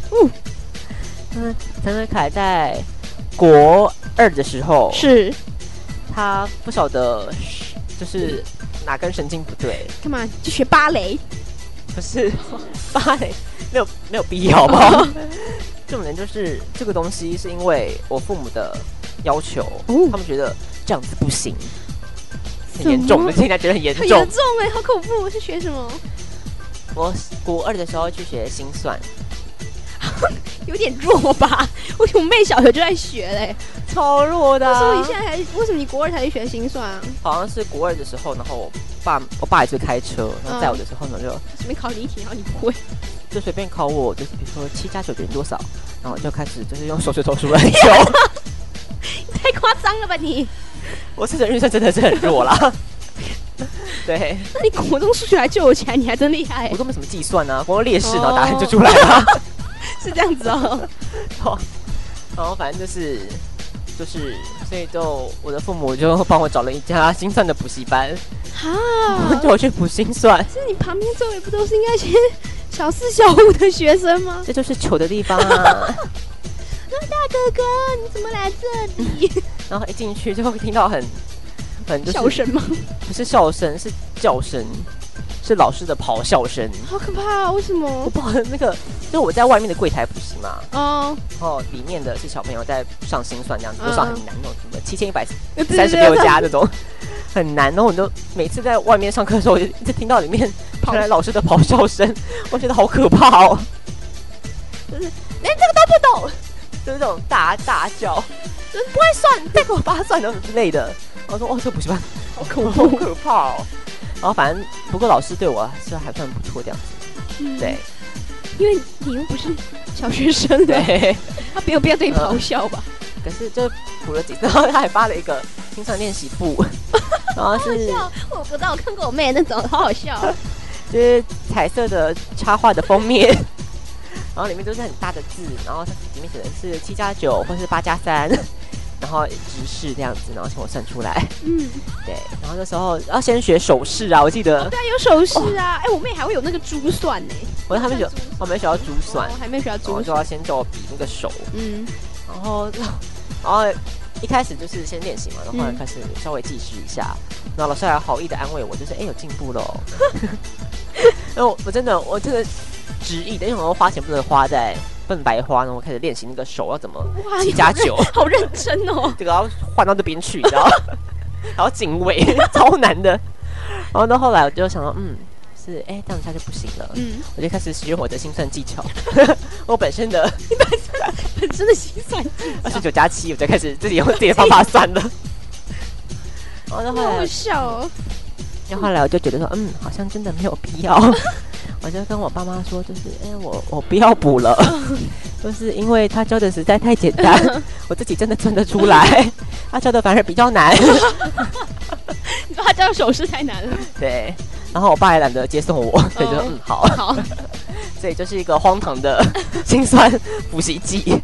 Speaker 2: 陈伟凯在国2的时候，
Speaker 3: 是
Speaker 2: 他不晓得就是哪根神经不对，
Speaker 3: 干嘛就学芭蕾？
Speaker 2: 不是芭蕾，没有必要吧？重点就是这个东西是因为我父母的要求，他们觉得这样子不行，很严重，现在觉得很严重，
Speaker 3: 好恐怖！是学什么？
Speaker 2: 我国2的时候去学心算，
Speaker 3: 有点弱吧？为什么妹小学就在学嘞？
Speaker 2: 超弱的。
Speaker 3: 为什么你国2才去学心算啊？
Speaker 2: 好像是国2的时候，然后我爸也是开车，然后载我的时候呢，就
Speaker 3: 随便考你一题，然后你不会，
Speaker 2: 就随便考我，就是比如说7加9等于多少，然后就开始就是用手指头数来求。
Speaker 3: 太夸张了吧你！
Speaker 2: 我数学运算真的是很弱啦。对，
Speaker 3: 那你国中数学还救我起来，你还真厉害。
Speaker 2: 我都没什么计算啊，光列式，然后答案就出来了。
Speaker 3: 是这样子哦。
Speaker 2: 然后反正就是，所以就我的父母就帮我找了一家心算的补习班，叫我去补心算。
Speaker 3: 是你旁边周围不都是应该些小4、小5的学生吗？
Speaker 2: 这就是糗的地方啊。
Speaker 3: 大哥哥，你怎么来这里？
Speaker 2: 然后一进去就会听到很就是
Speaker 3: 笑声吗？
Speaker 2: 不是笑声，是叫声，是老师的咆哮声。
Speaker 3: 好可怕啊！为什么
Speaker 2: 我？不知道那个，就是我在外面的柜台补习嘛，
Speaker 3: 哦，
Speaker 2: 然后里面的是小朋友在上心算这样子，
Speaker 3: 嗯
Speaker 2: 都上很难那种，什么
Speaker 3: 对
Speaker 2: 7136加那种，很难。然后我就每次在外面上课的时候，我就一直听到里面传来老师的咆哮声，我觉得好可怕哦。就是连这个都不懂，就是这种大叫，就是不会算，再给我8算那种之类的。我说哦，这个补习班
Speaker 3: 好恐
Speaker 2: 好
Speaker 3: 怖。
Speaker 2: 可怕哦。然后反正不过老师对我是还算不错这样子，对
Speaker 3: 因为你又不是小学生的，
Speaker 2: 对。
Speaker 3: 他没有必要对你咆哮吧？
Speaker 2: 可是就补了几次，然后他还发了一个心算练习簿，然后是
Speaker 3: 我不知道，我看过我妹那种，好好笑。
Speaker 2: 就是彩色的插画的封面，然后里面都是很大的字，然后它里面写的是7+9或是8+3，然后直式这样子，然后请我算出来。对，然后那时候要先学手势啊，我记得。
Speaker 3: 对啊，有手势啊。我妹还会有那个珠算呢。
Speaker 2: 我还没学，我没学到珠算，
Speaker 3: 还没学到珠算，
Speaker 2: 然后就要先叫我比那个手。然后一开始就是先练习嘛，然后后来开始稍微计时一下，然后老师还好意的安慰我，就是有进步了。然后我真的执意的，因为我花钱不能花在笨白花，然后我开始练习那个手要怎么7+9，
Speaker 3: 好认真哦。
Speaker 2: 这个要换到这边去，你知道，然后紧尾超难的。然后到后来我就想到，是这样下就不行了。我就开始使用我的心算技巧，我本身的
Speaker 3: 心算技巧
Speaker 2: 29+7，我就开始自己用自己的方法算了。然后到后来，
Speaker 3: 好笑哦。
Speaker 2: 然后后来我就觉得说，好像真的没有必要。我就跟我爸妈说，就是我不要补了，就是因为他教的实在太简单，我自己真的算得出来，他教的反而比较难。
Speaker 3: 你说他教的手势太难了。
Speaker 2: 对，然后我爸也懒得接送我，所以就好，所以就是一个荒唐的心算补习记。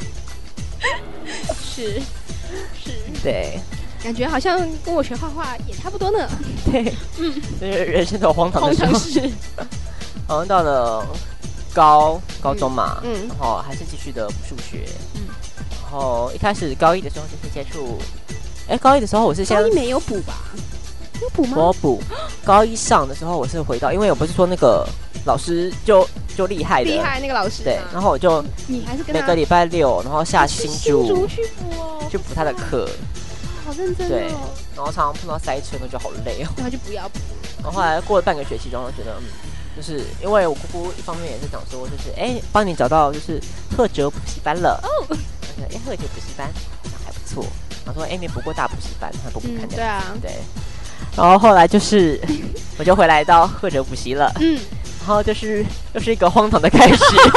Speaker 3: 是，
Speaker 2: 对，
Speaker 3: 感觉好像跟我学画画也差不多呢。
Speaker 2: 对，就是人生都有荒唐的时候。
Speaker 3: 是。
Speaker 2: 然后到了高中嘛，然后还是继续的补数学，然后一开始高一的时候就是接触，高一的时候我是先
Speaker 3: 高一没有补吧？有补吗？
Speaker 2: 我补高一上的时候我是回到，因为我不是说那个老师就厉害的，
Speaker 3: 厉害那个老师，
Speaker 2: 对，然后我就
Speaker 3: 你还是跟
Speaker 2: 每个礼拜6，然后下新竹
Speaker 3: 去补哦，
Speaker 2: 去补他的课，
Speaker 3: 好认真哦。
Speaker 2: 对，然后常常碰到塞车，那就好累哦，
Speaker 3: 然后就不要补。
Speaker 2: 然后后来过了半个学期，然后觉得就是因为我姑姑一方面也是讲说，就是帮你找到就是特哲补习班了哦，我觉得特哲补习班好像还不错，然后说没补过大补习班，还补看
Speaker 3: 对啊，
Speaker 2: 对，然后后来就是我就回来到特哲补习了，然后就是又是一个荒唐的开始。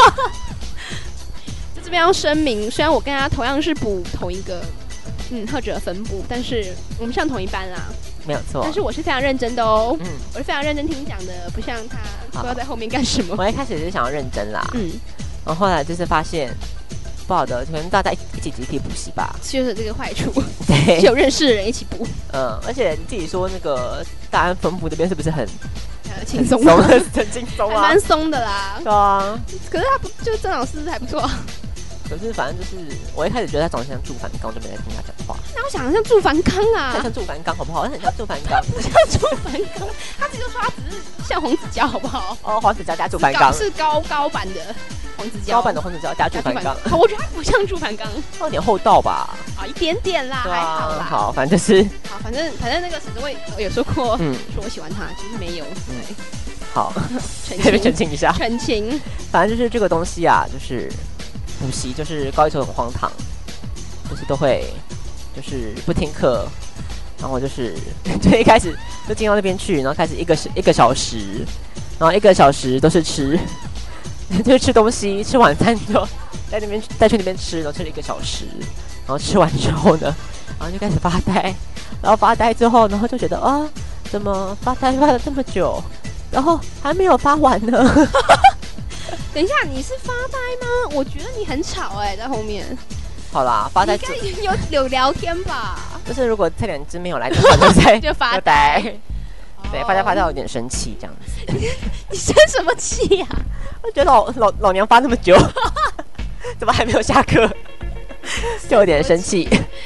Speaker 3: 在这边要声明，虽然我跟他同样是补同一个特哲分部，但是我们上同一班啦。
Speaker 2: 没有错，
Speaker 3: 但是我是非常认真的哦，我是非常认真听你讲的，不像他不知道在后面干什么。
Speaker 2: 我一开始是想要认真啦，然后后来就是发现不好的，可能大家一起集体补习吧，
Speaker 3: 就是这个坏处，
Speaker 2: 对，
Speaker 3: 有认识的人一起补，
Speaker 2: 而且你自己说那个大安分部这边是不是很
Speaker 3: 轻松？
Speaker 2: 很轻松啊，
Speaker 3: 蛮松的啦，
Speaker 2: 对啊，
Speaker 3: 可是他不就郑老师还不错。
Speaker 2: 可是反正就是，我一开始觉得他长得像祝凡刚，我就没来听他讲话。
Speaker 3: 那我想像祝凡刚啊，
Speaker 2: 他像祝凡刚好不好？他很像祝凡刚，
Speaker 3: 像祝凡刚。他自己就说他只是像黄子佼，好不好？
Speaker 2: 哦，黄子佼加祝凡刚
Speaker 3: 是高版的黄子佼，
Speaker 2: 高版的黄子佼加祝凡刚。
Speaker 3: 我觉得他不像祝凡刚，
Speaker 2: 有点厚道吧？
Speaker 3: 啊，一点点啦，还好啦。
Speaker 2: 好，反正就是
Speaker 3: 好，反正那个沈志伟有说过，说我喜欢他，其实没有。对，
Speaker 2: 好，澄清一下，
Speaker 3: 澄清。
Speaker 2: 反正就是这个东西啊，就是补习，就是高一时候很荒唐，就是都会就是不听课，然后就是就一开始就进到那边去，然后开始一个小时，然后1个小时都是吃，就是吃东西，吃晚餐就在那边再去那边吃，然后吃了1个小时，然后吃完之后呢，然后就开始发呆，然后发呆之后，然后就觉得怎么发呆发了这么久，然后还没有发完呢。
Speaker 3: 等一下，你是发呆吗？我觉得你很吵在后面。
Speaker 2: 好啦，发呆
Speaker 3: 应该有聊天吧？
Speaker 2: 就是如果这2只没有来的话，
Speaker 3: 就发呆。
Speaker 2: 对，发呆有点生气这样子。
Speaker 3: 你生什么气呀？
Speaker 2: 我觉得老娘发那么久，怎么还没有下课？就有点生气。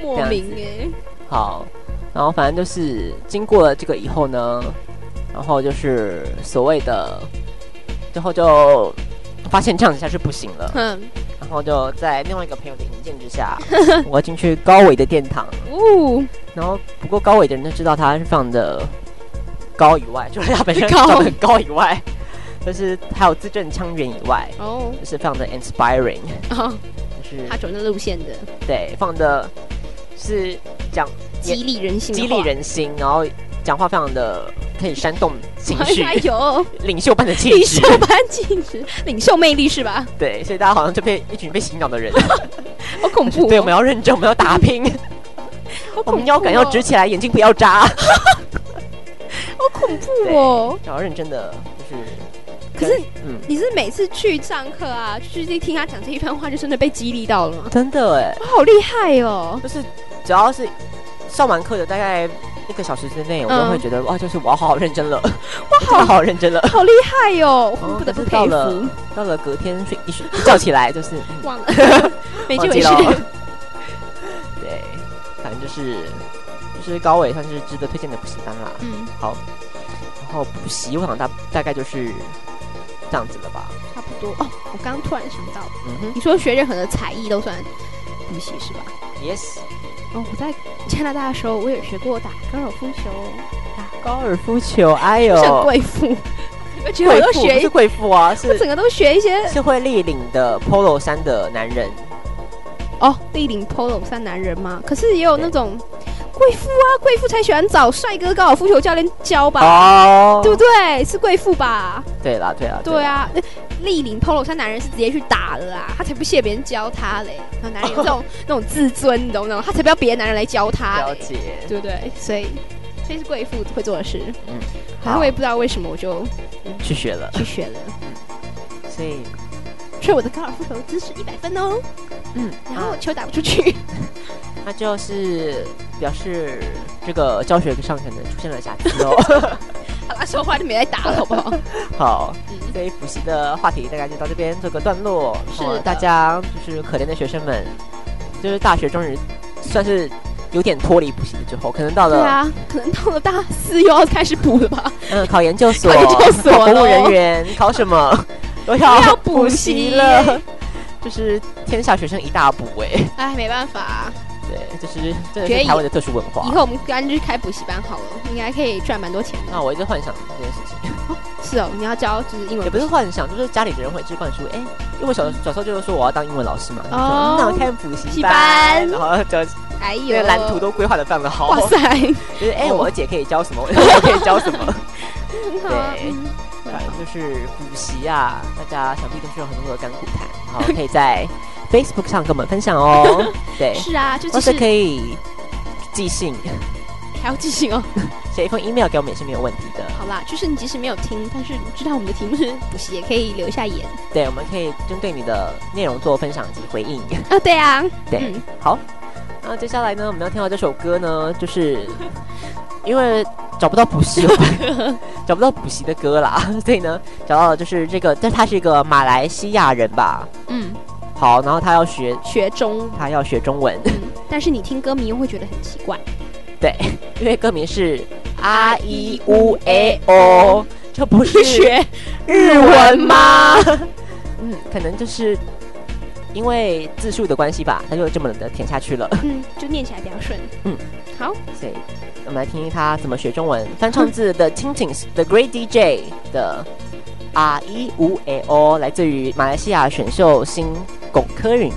Speaker 3: 莫名哎。
Speaker 2: 好，然后反正就是经过了这个以后呢，然后就是所谓的，最后就发现这样子下去不行了，然后就在另外一个朋友的引荐之下，我要进去高伟的殿堂。然后不过高伟的人都知道他是非常的高以外，就是他本身长得很高以外，就是还有字正腔圆以外，就是非常的 inspiring，就是
Speaker 3: 他走那路线的，
Speaker 2: 对，放的是讲
Speaker 3: 激励人心，
Speaker 2: 然后讲话非常的可以煽动情绪，
Speaker 3: 有
Speaker 2: 领袖般的气质，
Speaker 3: 领袖魅力是吧？
Speaker 2: 对，所以大家好像就被一群被洗脑的人，
Speaker 3: 好恐怖。
Speaker 2: 对，我们要认真，我们要打拼，我们腰杆要直起来，眼睛不要眨，好
Speaker 3: 恐怖哦！
Speaker 2: 然后认真的就是。
Speaker 3: 可是，你是每次去上课啊，去听他讲这一番话，就真的被激励到了吗？
Speaker 2: 真的哎，
Speaker 3: 好厉害哦！
Speaker 2: 就是只要是上完课的大概1个小时之内，我都会觉得哇，就是我要好好认真了，哇，好好认真了，
Speaker 3: 好厉害哟！不得不佩服。
Speaker 2: 到了隔天一觉起来，就是
Speaker 3: 忘了，没这回事。
Speaker 2: 对，反正就是高伟算是值得推荐的补习班啦。好，然后补习我想大概就是这样子了吧，
Speaker 3: 差不多哦。我刚刚突然想到，你说学任何的才艺都算补习是吧
Speaker 2: ？Yes。
Speaker 3: 我在加拿大的时候，我也学过打高尔夫球。
Speaker 2: 高尔夫球，哎呦，
Speaker 3: 是贵妇。我觉得我都学，
Speaker 2: 不是贵妇啊，是
Speaker 3: 整个都学一些，
Speaker 2: 是会立领的 polo 衫的男人。
Speaker 3: 立领 polo 衫男人吗？可是也有那种贵妇啊，贵妇才喜欢找帅哥高尔夫球教练教吧？对不对？是贵妇吧？
Speaker 2: 对啦。
Speaker 3: 对啊，立领 polo 衫男人是直接去打的啦，他才不屑别人教他嘞。那男人有那种自尊，你懂不懂？他才不要别的男人来教他。
Speaker 2: 了解，
Speaker 3: 对不对？所以是贵妇会做的事。然后我也不知道为什么我就
Speaker 2: 去学了。所
Speaker 3: 以我的高尔夫球姿势100分哦。然后我球打不出去。
Speaker 2: 那就是表示这个教学上可能出现了瑕疵哦。
Speaker 3: 好吧，说话就没在打了，好不好？
Speaker 2: 好，所以补习的话题大概就到这边做个段落。
Speaker 3: 是
Speaker 2: 大家就是可怜的学生们，就是大学终于算是有点脱离补习之后，可能到了
Speaker 3: 大4又要开始补了吧？
Speaker 2: 考研究所，
Speaker 3: 考
Speaker 2: 公务人员，考什么都要补习了，就是天下学生一大补
Speaker 3: 哎，没办法。
Speaker 2: 对，就是真的是台湾的特殊文化。
Speaker 3: 以后我们干脆开补习班好了，应该可以赚蛮多钱的。
Speaker 2: 那我一直幻想这件事情。
Speaker 3: 是哦，你要教就是英文，
Speaker 2: 也不是幻想，就是家里的人会一直灌输。因为我小时候就是说我要当英文老师嘛，那我开补习班，然后就那个蓝图都规划的非常的好。
Speaker 3: 哇塞，
Speaker 2: 就是我姐可以教什么，我可以教什么。对，反正就是补习啊，大家想必都是有很多的甘苦谈，然后可以在Facebook 上跟我们分享哦。对，
Speaker 3: 是啊，
Speaker 2: 或是可以寄信，
Speaker 3: 还要寄信哦，
Speaker 2: 写一封 email 给我们也是没有问题的。
Speaker 3: 好啦，就是你即使没有听，但是知道我们的题目是补习，也可以留下言。
Speaker 2: 对，我们可以针对你的内容做分享及回应。
Speaker 3: 对啊，
Speaker 2: 对，好。那接下来呢，我们要听到这首歌呢，就是因为找不到补习的歌啦，所以呢，找到了就是这个，但他是一个马来西亚人吧？好，然后他要学中文，
Speaker 3: 但是你听歌名又会觉得很奇怪。
Speaker 2: 对，因为歌名是啊一乌 A O， 这不是
Speaker 3: 学
Speaker 2: 日文吗？可能就是因为字数的关系吧，他就这么的填下去了。
Speaker 3: 就念起来比较顺。好，
Speaker 2: 所以我们来听听他怎么学中文，翻唱自 The Tintins The Great DJ 的啊一乌 A O， 来自于马来西亚选秀星龚科允。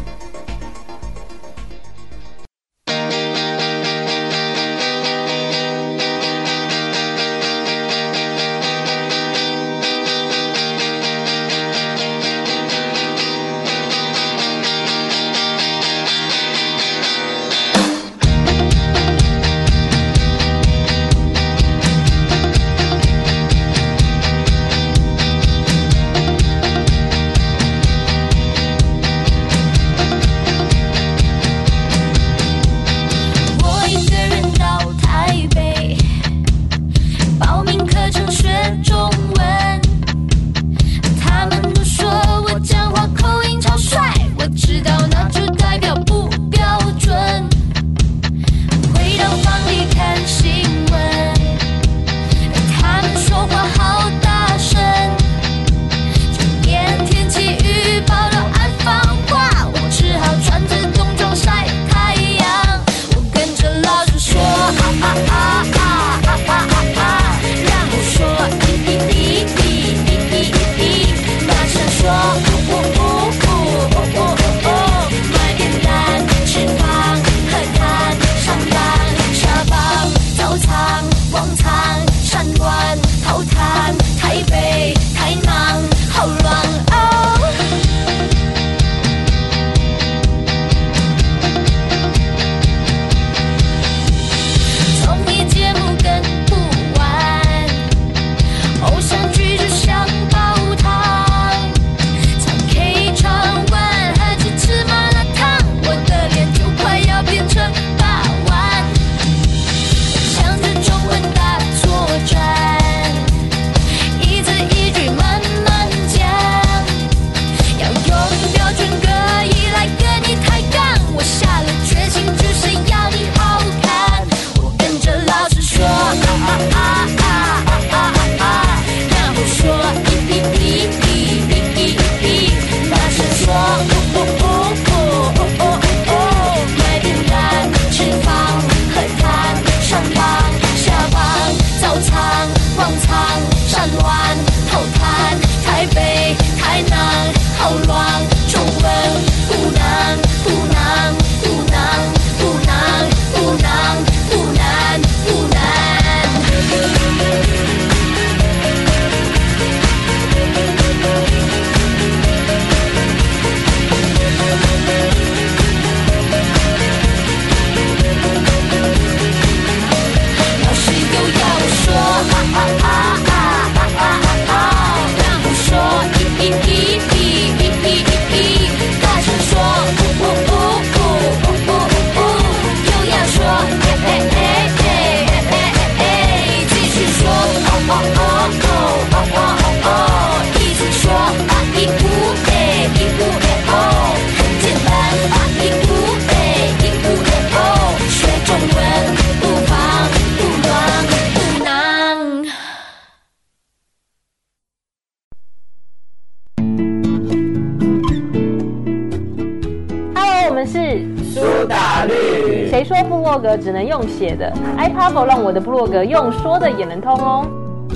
Speaker 4: 们是
Speaker 1: 苏打绿。
Speaker 4: 谁说部落格只能用写的 ？iPavel 让我的部落格用说的也能通哦。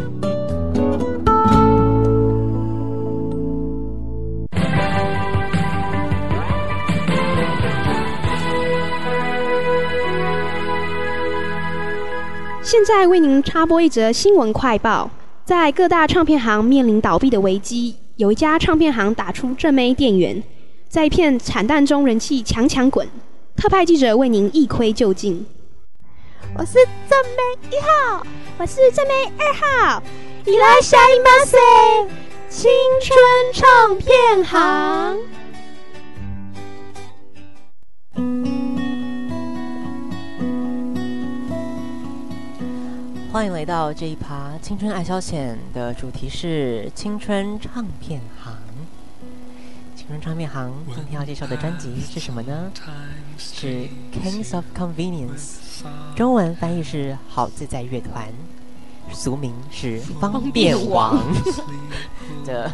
Speaker 3: 现在为您插播一则新闻快报：在各大唱片行面临倒闭的危机，有一家唱片行打出正妹店员，在一片惨淡中人气强滚。特派记者为您一窥究竟。我是正妹1号，我是正妹2号，いらっしゃいませ，青春唱片行。
Speaker 2: 欢迎来到这一趴青春爱消遣的主题是青春唱片行。青春唱片行今天要介绍的专辑是什么呢？是 Kings of Convenience， 中文翻译是好自在乐团，俗名是方便王的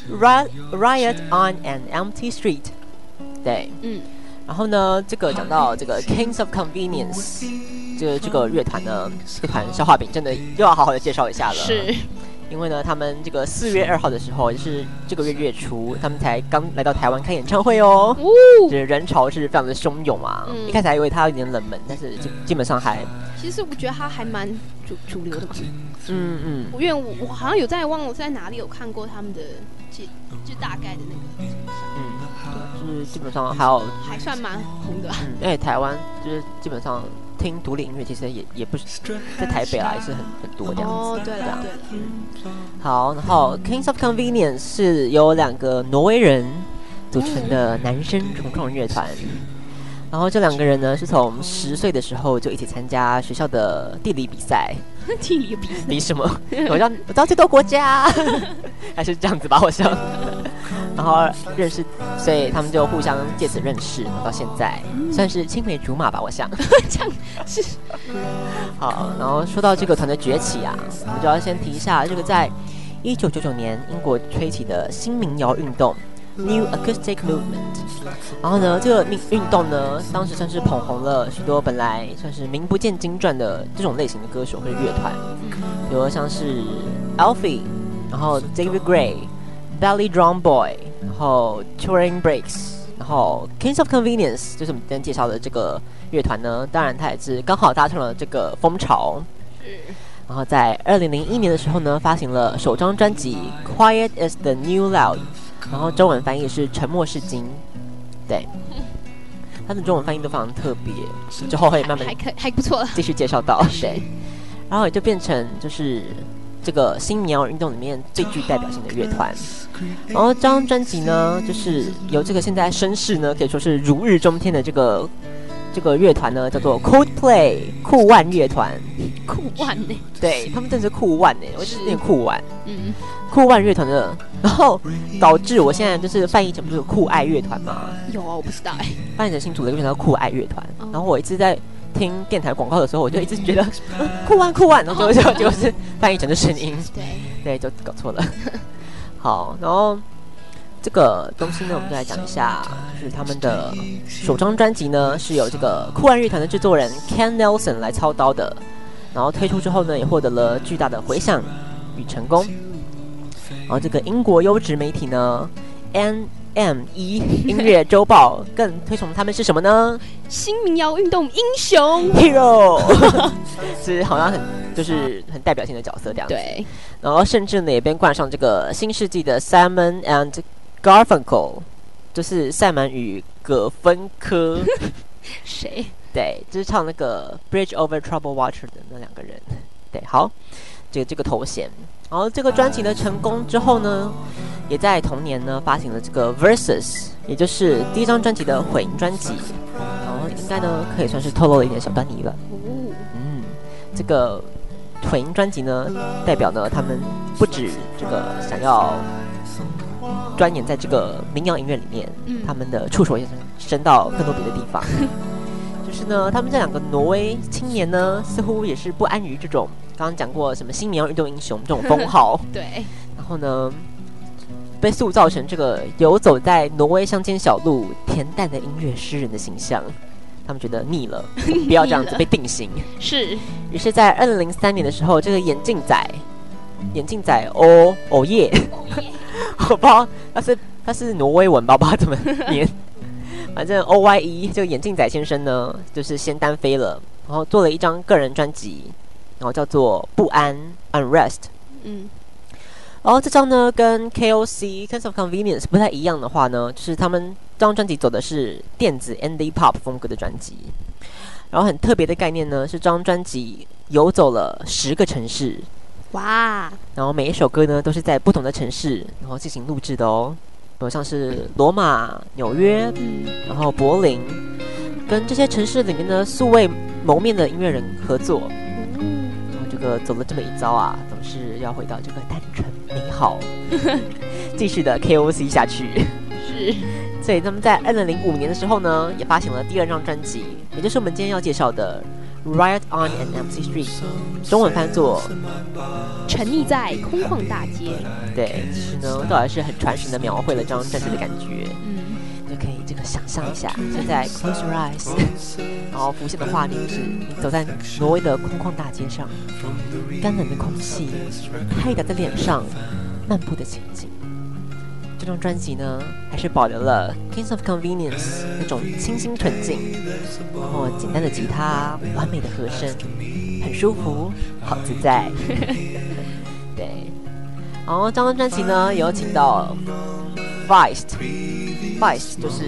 Speaker 2: Riot on an Empty Street。 对，然后呢，这个讲到这个 Kings of Convenience， 这个乐团呢，这个团消化饼真的又要好好的介绍一下了。是，因为呢，他们这个4月2号的时候，也就是这个月初，他们才刚来到台湾开演唱会哦。就是人潮是非常的汹涌啊。一开始还以为他有点冷门，但是基本上还……
Speaker 3: 其实我觉得他还蛮主流的嘛。因为我好像有忘了在哪里有看过他们的就大概的那个。
Speaker 2: 就是基本上
Speaker 3: 还算蛮红的。
Speaker 2: 因为台湾就是基本上听独立音乐，其实也不是在台北啦，也是很多这样子。
Speaker 3: 哦，对了。
Speaker 2: 好，然后 Kings of Convenience 是由2个挪威人组成的男生重创乐团。然后这2个人呢，是从10岁的时候就一起参加学校的地理比赛。
Speaker 3: 地理比赛
Speaker 2: 比什么？我知道最多国家，还是这样子吧，好像。然后认识，所以他们就互相借此认识，到现在算是青梅竹马吧，我想。
Speaker 3: 这样是。
Speaker 2: 好，然后说到这个团的崛起啊，我们就要先提一下这个在1999年英国吹起的新民谣运动 New Acoustic Movement。然后呢，这个运动呢，当时算是捧红了许多本来算是名不见经传的这种类型的歌手或者乐团，比如像是 Alfie， 然后 David Gray、Belly Drum Boy， 然后 Turing Breaks， 然后 Kings of Convenience， 就是我们今天介绍的这个乐团呢，当然它也是刚好搭上了这个风潮。然后在2001年的时候呢，发行了首张专辑 Quiet is the New Loud， 然后中文翻译是沉默是金。对，它的中文翻译都非常特别，之后会慢慢
Speaker 3: 还不错了，
Speaker 2: 继续介绍到。对，然后也就变成就是这个新民谣运动里面最具代表性的乐团。然后这张专辑呢，就是由这个现在声势呢可以说是如日中天的这个乐团呢，叫做 Coldplay 酷万乐团。
Speaker 3: 酷万呢？
Speaker 2: 对，他们真的是酷万呢，我就是念酷万。酷万乐团的，然后导致我现在就是翻译成不是酷爱乐团吗？
Speaker 3: 有啊，我不知道
Speaker 2: 翻译成新组的乐团叫酷爱乐团。然后我一直在听电台广告的时候，我就一直觉得酷万，然后就是翻译成的声音。对，就搞错了。好，然后这个东西呢，我们就来讲一下，就是他们的首张专辑呢，是由这个酷爱乐团的制作人 Ken Nelson 来操刀的。然后推出之后呢，也获得了巨大的回响与成功。然后这个英国优质媒体呢 NME 音乐周报更推崇他们是什么呢？
Speaker 3: 新民谣运动英雄
Speaker 2: Hero 是好像就是很代表性的角色这样子。对，然后甚至呢也被冠上这个新世纪的 Simon and Garfunkel， 就是塞门与葛芬科。
Speaker 3: 谁？
Speaker 2: 对，就是唱那个 Bridge Over Troubled Water 的那2个人。对，好，这个头衔。然后这个专辑的成功之后呢，也在同年呢发行了这个 Versus， 也就是第1张专辑的混音专辑。然后应该呢可以算是透露了一点小端倪了。这个混音专辑呢，代表呢他们不止这个想要钻研在这个民谣音乐里面，他们的触手也伸到更多别的地方。就是呢，他们这2个挪威青年呢，似乎也是不安于这种刚刚讲过什么新民谣运动英雄这种封号。
Speaker 3: 对。
Speaker 2: 然后呢， 被塑造成这个游走在挪威乡间小路、恬淡的音乐诗人的形象。他们觉得腻了，不要这样子被定型。
Speaker 3: 是，
Speaker 2: 于是，在2003年的时候，这个眼镜仔哦耶，我不知道他是挪威文吧，不知道怎么念。反正 OYE 这个眼镜仔先生呢，就是先单飞了，然后做了一张个人专辑，然后叫做不安 Unrest。然后这张呢跟 KOC Kinds of Convenience 不太一样的话呢，就是他们这张专辑走的是电子 indie pop 风格的专辑。然后很特别的概念呢，是这张专辑游走了10个城市，
Speaker 3: 哇！
Speaker 2: 然后每一首歌呢都是在不同的城市然后进行录制的哦，像是罗马、纽约，然后柏林，跟这些城市里面的素未谋面的音乐人合作。然后这个走了这么一遭啊，总是要回到这个单纯美好，继续的 KOC 下去。
Speaker 3: 是。
Speaker 2: 所以他们在2005年的时候呢，也发行了第2张专辑，也就是我们今天要介绍的《Riot on an Empty Street》，中文翻作
Speaker 3: 沉溺在空旷大街。
Speaker 2: 对，其实呢，都还是很传神的描绘了这张专辑的感觉。就可以这个想象一下，现在 close your eyes， 然后浮现的画面是你走在挪威的空旷大街上，干冷的空气拍打在脸上，漫步的情景。这张专辑呢，还是保留了 Kinds of Convenience 那种清新纯净，然后简单的吉他，完美的和声，很舒服，好自在。对，然后这张专辑呢，有请到 Vice 就是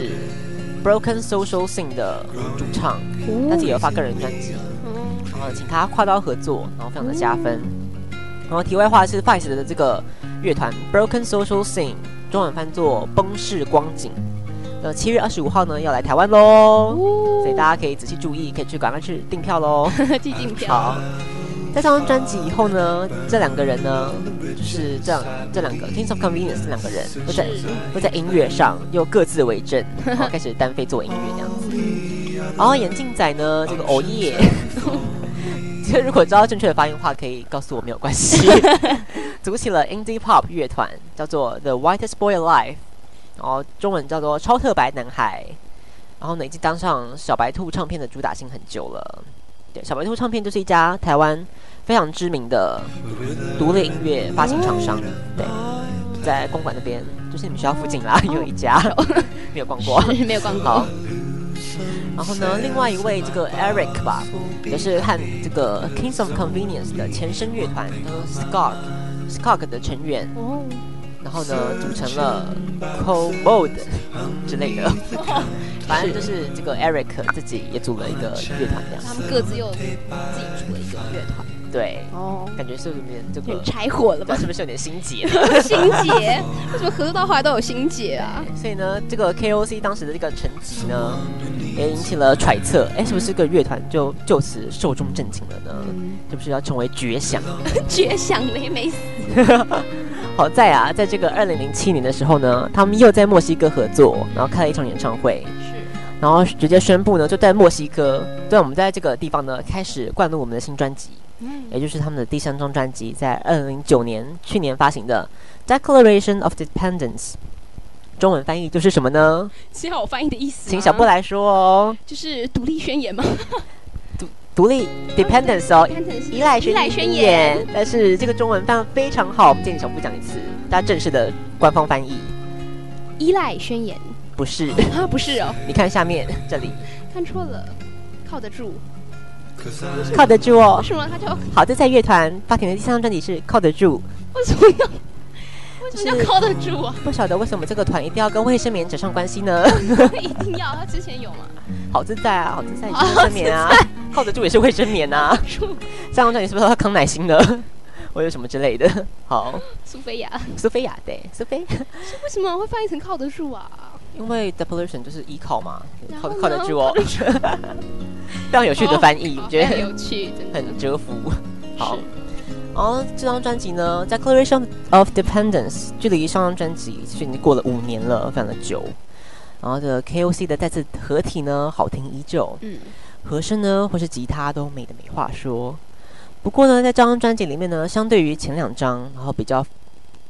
Speaker 2: Broken Social Scene 的主唱，他自己有发个人专辑，然后请他跨刀合作，然后非常的加分。然后题外话是 Vice 的这个乐团 Broken Social Scene， 中文翻作崩逝光景。7月25号呢要来台湾喽，所以大家可以仔细注意，可以赶快去订票喽，
Speaker 3: 寄订票。
Speaker 2: 好。在这张专辑以后呢，这2个人呢，就是这2个 Kinds of Convenience 这2个人会在音乐上又各自为政，然后开始单飞做音乐这样子。然后眼镜仔呢，这个哦耶，其实如果知道正确的发音的话，可以告诉我没有关系。组起了 indie pop 乐团，叫做 The Whitest Boy Alive， 然后中文叫做超特白男孩。然后呢，已经当上小白兔唱片的主打星很久了。对，小白兔唱片就是一家台湾非常知名的独立音乐发行厂商。对，在公馆那边，就是你们学校附近啦，有一家，没有逛过，
Speaker 3: 没有逛过。
Speaker 2: 好，然后呢，另外一位这个 Eric 吧，也是和这个 Kinds of Convenience 的前身乐团，叫做 Skog 的成员。然后呢，组成了 Cold Mode 之类的，反正就是这个 Eric 自己也组了一个乐团这样。
Speaker 3: 他们各自又自己组了一个乐团。
Speaker 2: 对，感觉是有点这个
Speaker 3: 柴火了吧？
Speaker 2: 是不是有点心结？
Speaker 3: 心结？为什么合作到后来都有心结啊？
Speaker 2: 所以呢，这个 KOC 当时的这个成绩呢，也引起了揣测，是不是这个乐团就此寿终正寝了呢？是不是要成为绝响？
Speaker 3: 绝响了也没死。
Speaker 2: 好在啊，在这个2007年的时候呢，他们又在墨西哥合作，然后开了一场演唱会，然后直接宣布呢，就在墨西哥，对，我们在这个地方呢开始灌录我们的新专辑，也就是他们的第3张专辑，在2009年去年发行的《Declaration of Dependence》，中文翻译就是什么呢？
Speaker 3: 是要我翻译的意思吗？
Speaker 2: 请小布来说哦。
Speaker 3: 就是独立宣言吗？
Speaker 2: 独立 dependence 哦，依赖宣言。但是这个中文翻非常好，我们建议小布讲一次，大家正式的官方翻译。
Speaker 3: 依赖宣言
Speaker 2: 不是
Speaker 3: 啊，不是哦。
Speaker 2: 你看下面这里，
Speaker 3: 看错了，靠得住，
Speaker 2: 靠得住哦。
Speaker 3: 是吗？他就
Speaker 2: 好在乐团发行的第3张专辑是靠得住。
Speaker 3: 为什么要靠得住啊？
Speaker 2: 不晓得为什么这个团一定要跟卫生棉扯上关系呢？
Speaker 3: 一定要，他之前有吗？
Speaker 2: 好自在啊，好自在，卫生棉啊，靠得住也是卫生棉啊。这张专辑是不是要康乃馨的，或者什么之类的？好，苏菲亚，对，苏菲。
Speaker 3: 为什么会翻译成靠得住啊？
Speaker 2: 因为 Declaration 就是依靠嘛，靠得住哦。非常有趣的翻译，我觉得
Speaker 3: 很有趣，
Speaker 2: 很折服。好。然后这张专辑呢，《Declaration of Dependence》距离上张专辑已经过了5年了，非常的久。然后这个 KOC 的再次合体呢，好听依旧，和声呢或是吉他都美的没话说。不过呢，在这张专辑里面呢，相对于前2张，然后比较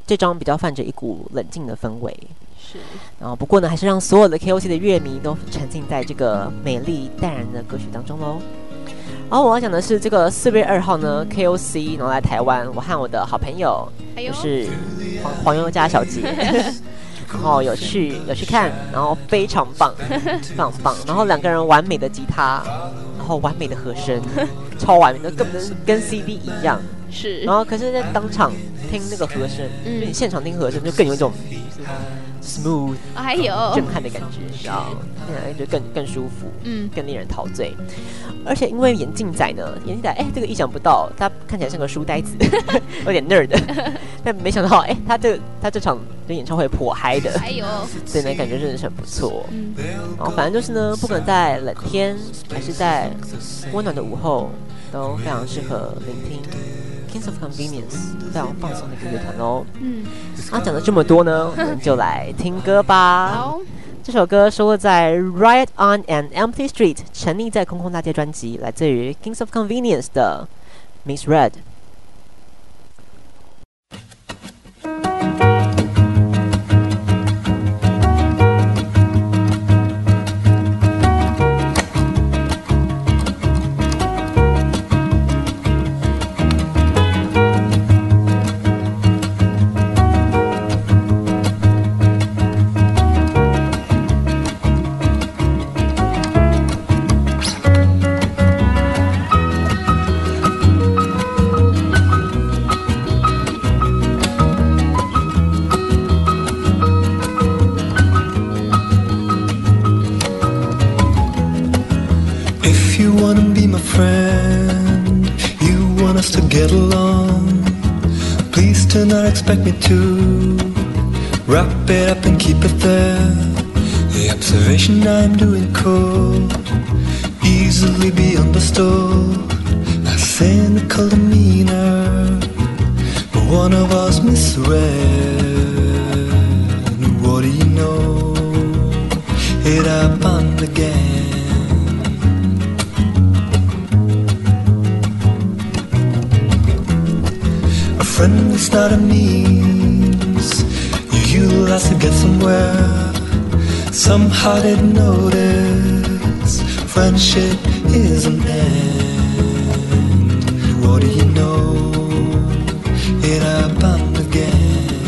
Speaker 2: 这张比较泛着一股冷静的氛围。
Speaker 3: 是，
Speaker 2: 然后不过呢，还是让所有的 KOC 的乐迷都沉浸在这个美丽淡然的歌曲当中喽。然后我要讲的是这个4月2号呢 KOC 然后来台湾，我和我的好朋友就是黄宥嘉小姐，然后有去看，然后非常棒，非常棒。然后2个人完美的吉他，然后完美的和声，超完美的，根本跟 CD 一样。
Speaker 3: 是，
Speaker 2: 然后可是在当场听那个和声，就你现场听和声就更有一种smooth
Speaker 3: 还有
Speaker 2: 震撼的感觉，你知道，就更舒服，更令人陶醉。而且因为眼镜仔呢，这个意想不到，他看起来像个书呆子，有点 nerd， 但没想到他这场的演唱会颇嗨的，
Speaker 3: 还有，
Speaker 2: 所以呢感觉真的是很不错。然后反正就是呢，不管在冷天还是在温暖的午后，都非常适合聆听Kings of Convenience 非常放松的一个乐团哦。讲了这么多呢，我们就来听歌吧。
Speaker 3: 好，
Speaker 2: 这首歌收录在《Riot on an Empty Street》沉溺在空空大街专辑，来自于 Kings of Convenience 的 Miss Red。
Speaker 5: Get along. Please do not expect me to wrap it up and keep it there. The observation I'm doing could easily be understood. A cynical demeanor, but one of us misread. What do you know? It happened again. Friend is not a means you utilize to get somewhere. Somehow didn't notice friendship is an end. What do you know? It happened again.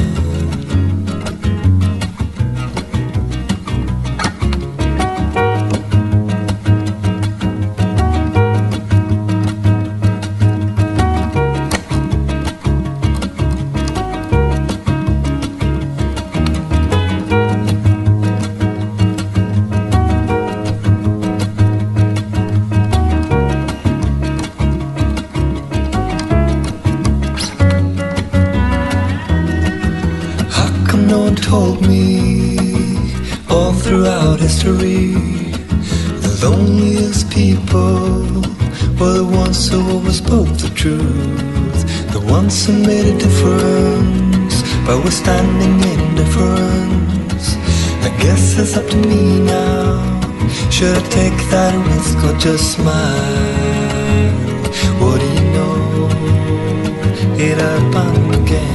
Speaker 5: Told me all throughout history the loneliest people were the ones who always spoke the truth, the ones who made a difference by withstanding indifference. I guess it's up to me now. Should I take that risk or just smile? What do you know? It happened again.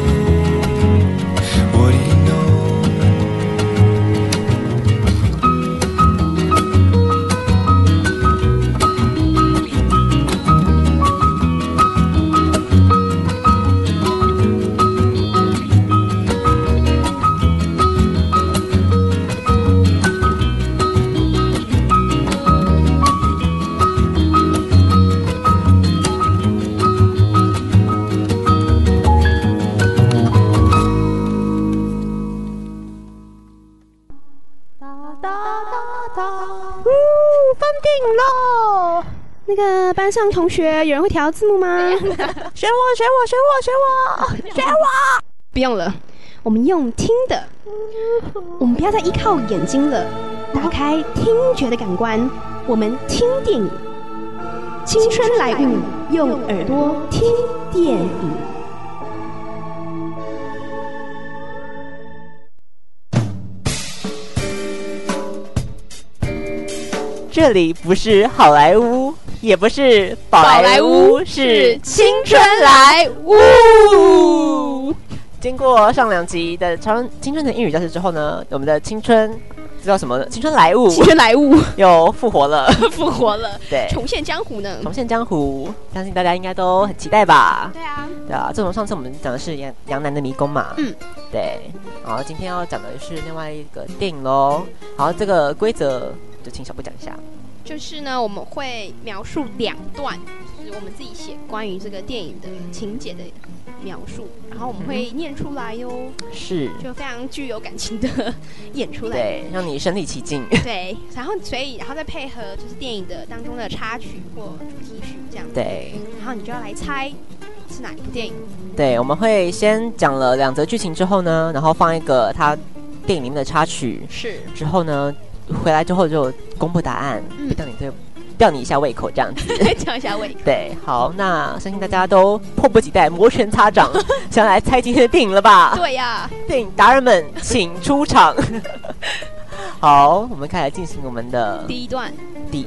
Speaker 3: 那个班上同学有人会调字幕吗？
Speaker 2: 选我！
Speaker 3: 不用了，我们用听的。我们不要再依靠眼睛了，打开听觉的感官，我们听电影。青春来物，用耳朵听电影。
Speaker 2: 这里不是好莱坞，也不是宝莱坞，是青春来坞。 经过上2集的青春的英语教室之后呢，我们的青春知道什么？青春来物，
Speaker 3: 青春来物
Speaker 2: 又复活了，
Speaker 3: 复活了，
Speaker 2: 对，
Speaker 3: 重现江湖呢。
Speaker 2: 重现江湖，相信大家应该都很期待吧？
Speaker 3: 对啊，
Speaker 2: 对啊，这种上次我们讲的是杨楠的迷宫嘛，对。好，今天要讲的是另外一个电影咯。好，这个规则就请小布讲一下。
Speaker 3: 就是呢，我们会描述2段，就是我们自己写关于这个电影的情节的描述，然后我们会念出来哟，
Speaker 2: 是，
Speaker 3: 就非常具有感情的演出来，
Speaker 2: 对，让你身临其境。
Speaker 3: 对，然后再配合就是电影的当中的插曲或主题曲这样子，
Speaker 2: 对，
Speaker 3: 然后你就要来猜是哪一部电影。
Speaker 2: 对，我们会先讲了2则剧情之后呢，然后放一个它电影里面的插曲，
Speaker 3: 是，
Speaker 2: 之后呢回来之后就公布答案，吊你一下胃口这样子，
Speaker 3: 吊一下胃口。
Speaker 2: 对，好，那相信大家都迫不及待、摩拳擦掌，想要来猜今天的电影了吧？
Speaker 3: 对呀，
Speaker 2: 电影达人们请出场。好，我们开始进行我们的
Speaker 3: 第一段。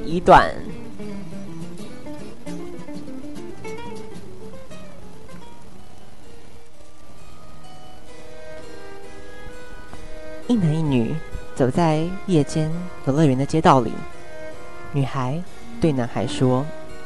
Speaker 2: 一男一女走在夜间游乐园的街道里，女孩对男孩说：“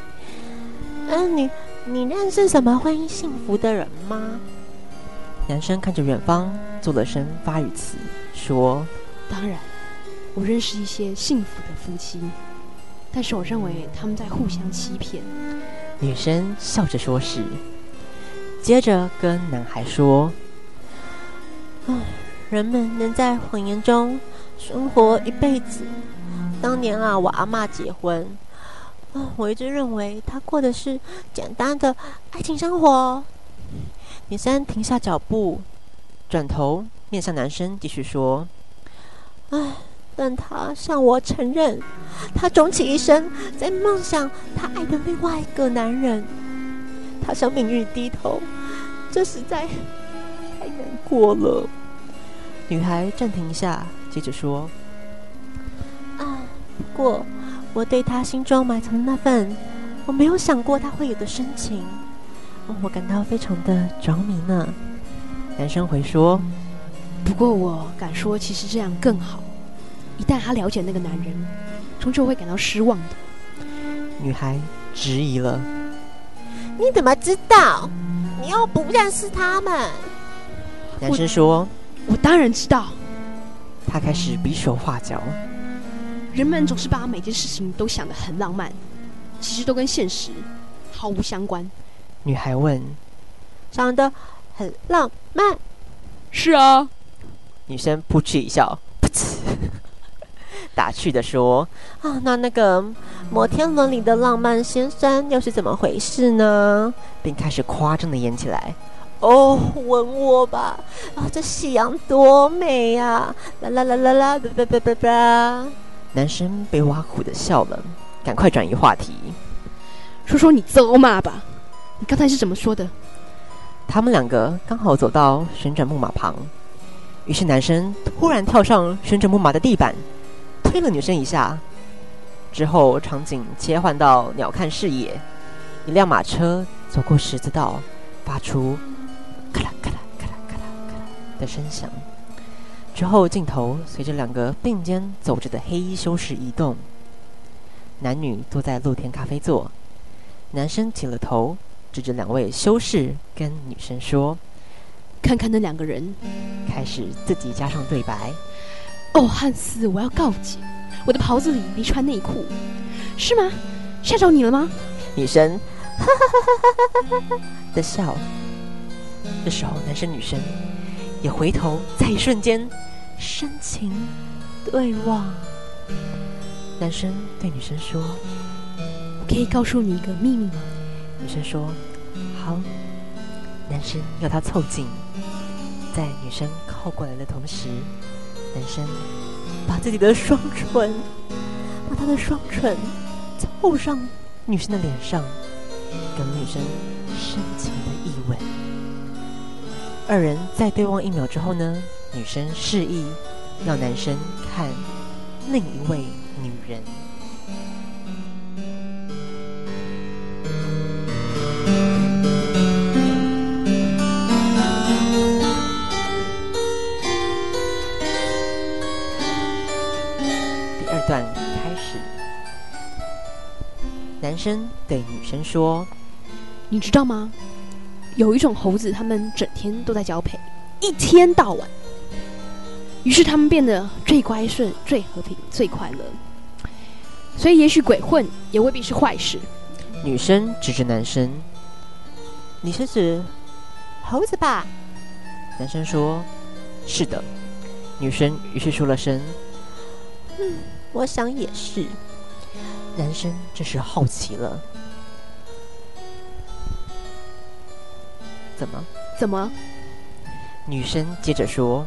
Speaker 2: 你认识什么婚姻幸福的人吗？”男生看着远方，做了声发语词，说：“
Speaker 3: 当然，我认识一些幸福的夫妻，但是我认为他们在互相欺骗。”
Speaker 2: 女生笑着说是，接着跟男孩说：“人们能在谎言中生活一辈子。当年啊，我阿嬷结婚，我一直认为她过的是简单的爱情生活。”女生停下脚步，转头面向男生，继续说：“但他向我承认，他终其一生在梦想他爱的另外一个男人。他向命运低头，这实在太难过了。”女孩暂停一下，接着说：“不过我对他心中埋藏的那份我没有想过他会有的深情，我感到非常的着迷呢。”男生回说：“
Speaker 3: 不过我敢说，其实这样更好。一旦他了解那个男人，终究会感到失望的。”
Speaker 2: 女孩质疑了：“你怎么知道？你又不认识他们？”男生说：“
Speaker 3: 我当然知道。”
Speaker 2: 他开始比手画脚。
Speaker 3: 人们总是把每件事情都想得很浪漫，其实都跟现实毫无相关。
Speaker 2: 女孩问：“长得很浪漫？”“
Speaker 3: 是啊。”
Speaker 2: 女生扑哧一笑，噗嗤，打趣地说：“那个摩天轮里的浪漫先生又是怎么回事呢？”并开始夸张地演起来。“吻我吧！这夕阳多美啊！啦啦啦啦啦，叭叭叭叭。”男生被挖苦的笑了，赶快转移话题。
Speaker 3: “说说你咒骂吧，你刚才是怎么说的？”
Speaker 2: 他们2个刚好走到旋转木马旁，于是男生突然跳上旋转木马的地板，推了女生一下。之后场景切换到鸟瞰视野，一辆马车走过十字道，发出咔啦咔啦咔啦咔啦咔啦的声响。之后镜头随着2个并肩走着的黑衣修士移动，男女坐在露天咖啡座，男生起了头，指着2位修士跟女生说：“
Speaker 3: 看看那2个人。”
Speaker 2: 开始自己加上对白：“
Speaker 3: 汉斯，我要告诫，我的袍子里没穿内裤，是吗？吓着你了吗？”
Speaker 2: 女生哈哈哈哈哈的笑。这时候男生女生也回头，在一瞬间深情对望。男生对女生说：“
Speaker 3: 我可以告诉你一个秘密吗？”
Speaker 2: 女生说：“好。”男生要她凑近，在女生靠过来的同时，男生把自己的双唇，把他的双唇凑上女生的脸上，给女生深情的一吻。2人在对望1秒之后呢，女生示意要男生看另一位女人。 段开始。男生对女生说：“
Speaker 3: 你知道吗？有一种猴子，他们整天都在交配，一天到晚。于是他们变得最乖顺、最和平、最快乐。所以也许鬼混也未必是坏事。”
Speaker 2: 女生指着男生：“你是指猴子吧？”男生说：“是的。”女生于是说了声：“我想也是。”男生这时好奇了：“怎么？”女生接着说：“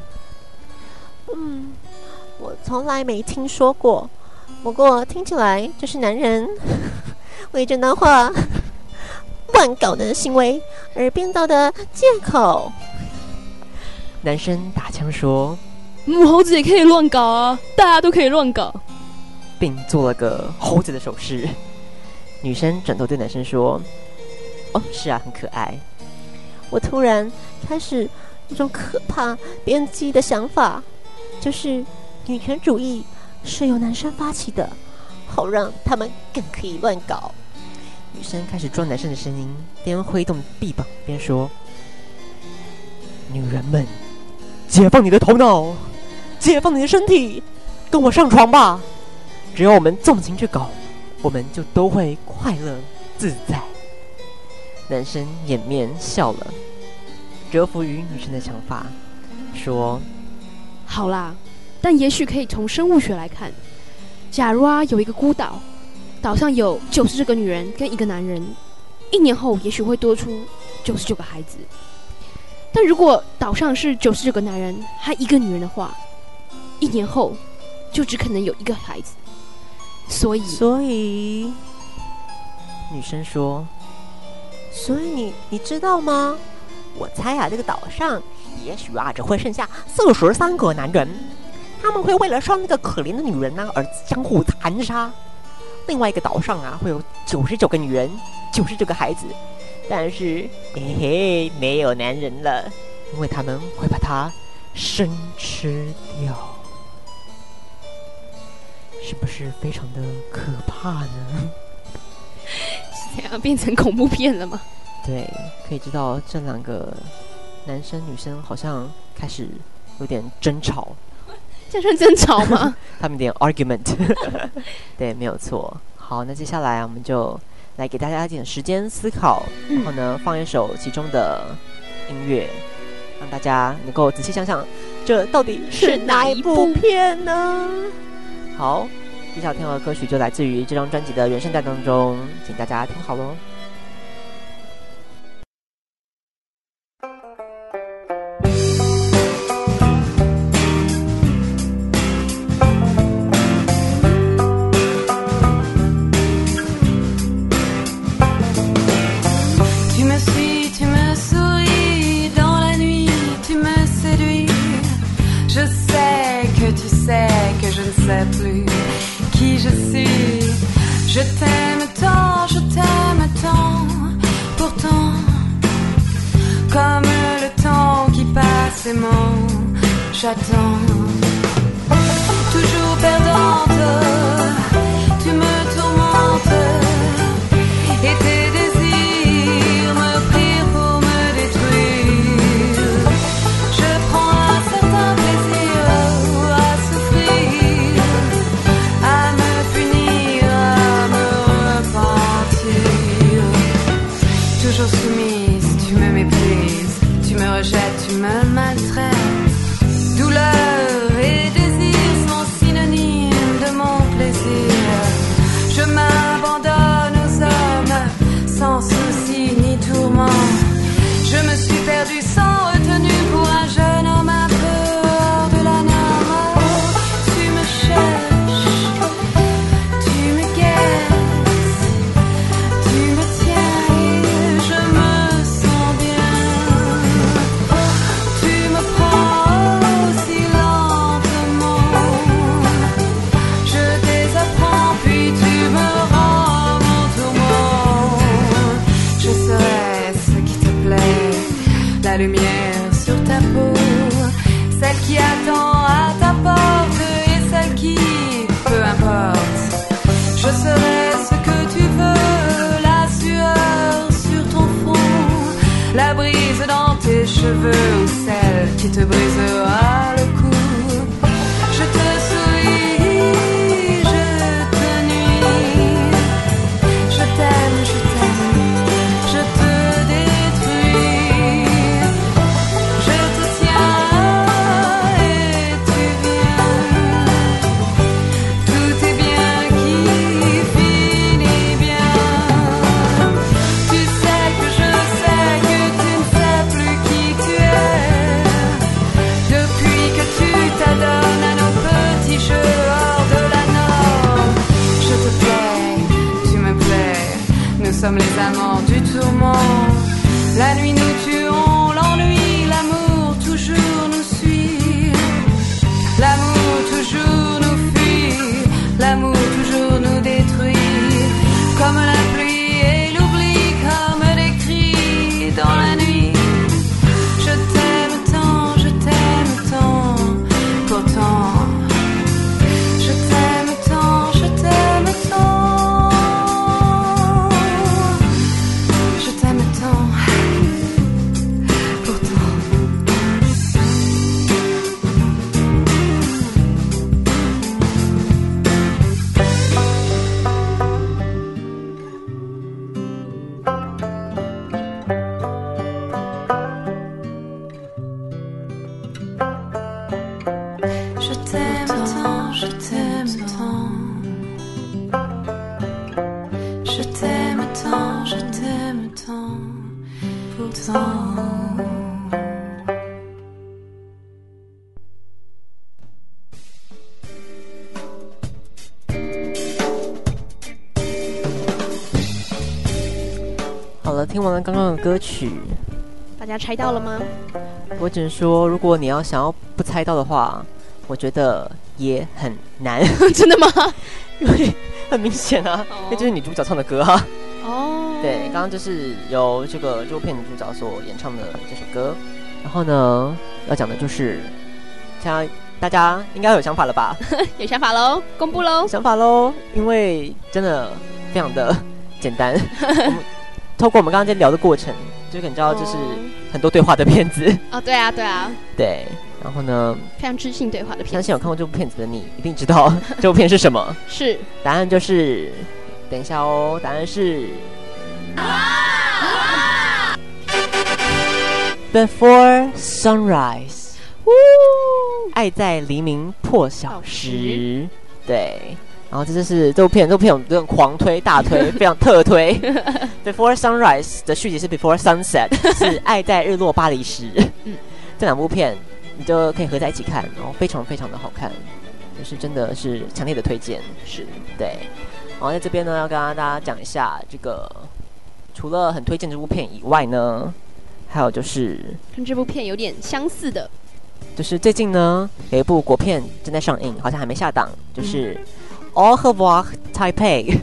Speaker 2: 我从来没听说过，不过听起来就是男人为着那话乱搞的行为而编造的借口。”男生打枪说：“
Speaker 3: 母猴子也可以乱搞啊，大家都可以乱搞。”
Speaker 2: 并做了个猴子的手势。女生转头对男生说：“哦，是啊，很可爱。我突然开始有种可怕编辑的想法，就是女权主义是由男生发起的，好让他们更可以乱搞。”女生开始装男生的声音，边挥动臂膀边说：“女人们，解放你的头脑，解放你的身体，跟我上床吧！只要我们纵情去搞，我们就都会快乐自在。”男生掩面笑了，折服于女生的想法，说：“
Speaker 3: 好啦，但也许可以从生物学来看，假如有一个孤岛，岛上有99个女人跟1个男人，1年后也许会多出99个孩子。但如果岛上是99个男人和1个女人的话，1年后就只可能有1个孩子。所以
Speaker 2: 女生说：“所以你知道吗？我猜这个岛上也许只会剩下43个男人，他们会为了生那个可怜的女人而相互残杀。另外一个岛上会有99个女人，99个孩子，但是没有男人了，因为他们会把它生吃掉。”是不是非常的可怕呢？
Speaker 3: 是这样变成恐怖片了吗？
Speaker 2: 对，可以知道这2个男生女生好像开始有点争吵。
Speaker 3: 这算争吵吗？
Speaker 2: 他们有点 argument 对，没有错。好，那接下来我们就来给大家一点时间思考，然后呢放一首其中的音乐，让大家能够仔细想想这到底是哪一部片呢？好，接下来听到的歌曲就来自于这张专辑的原声带当中，请大家听好咯。
Speaker 6: Je t'aime tant, pourtant, comme le temps qui passe aimant, j'attends. Toujours perdante, tu me tourmentes, et tes désirs me prirent pour me détruire. Je prends un certain plaisir à souffrir, à me punir, à me repentir. Toujours soumise, tu me méprises, tu me rejettes, tu me maltraites. Douleur et désir sont synonymes brisera le cou. Je te souris, je te nuis. Je t'aime, je te détruis. Je te tiens et tu viens. Tout est bien qui finit bien. Tu sais que je sais que tu ne sais plus qui tu es. Depuis que tu t'adonnes à nos petits jeux hors de la norme. Je te plais, tu me plais. Nous sommes les amants du tourment. La nuit nous tuons, l'ennui, l'amour toujours nous suit. L'amour toujours nous fuit, l'amour toujours nous détruit. Comme la pluie et l'oubli, comme des cris dans la nuit. Je t'aime tant, pourtant. Je t'aime tant, je t'aime tant. Je t'aime tant, pourtant. Je t'aime tant, je t'aime tant. Je t'aime tant, je t'aime tant, pourtant.
Speaker 2: 好了，听完了刚刚的歌曲，
Speaker 3: 大家猜到了吗？
Speaker 2: 我只能说，如果你要想要不猜到的话，我觉得也很难，
Speaker 3: 真的吗？
Speaker 2: 因为很明显啊，那就是女主角唱的歌啊。
Speaker 3: 哦，
Speaker 2: 对，刚刚就是由这部片女主角所演唱的这首歌。然后呢，要讲的就是，现在大家应该有想法了吧？
Speaker 3: 有想法喽，公布喽。
Speaker 2: 想法喽，因为真的非常的简单。我们透过我们刚刚在聊的过程，就可以知道，就是很多对话的片子。
Speaker 3: 哦，对啊，对啊，
Speaker 2: 对。然后呢，
Speaker 3: 非常知性对话的片子。
Speaker 2: 相信有看过这部片子的你，一定知道这部片是什么。
Speaker 3: 是，
Speaker 2: 答案就是，等一下哦，答案是。Before Sunrise， 爱在黎明破晓时。对，然后这就是这部片有这种狂推大推，非常特推。Before Sunrise 的续集是 Before Sunset， 是爱在日落巴黎时。这两部片你就可以合在一起看，然后非常非常的好看，就是真的是强烈的推荐。是，对。然后在这边呢，要跟大家讲一下这个，除了很推荐这部片以外呢，还有就是
Speaker 3: 跟这部片有点相似的，
Speaker 2: 就是最近呢有一部国片正在上映，好像还没下档，就是Au revoir Taipei。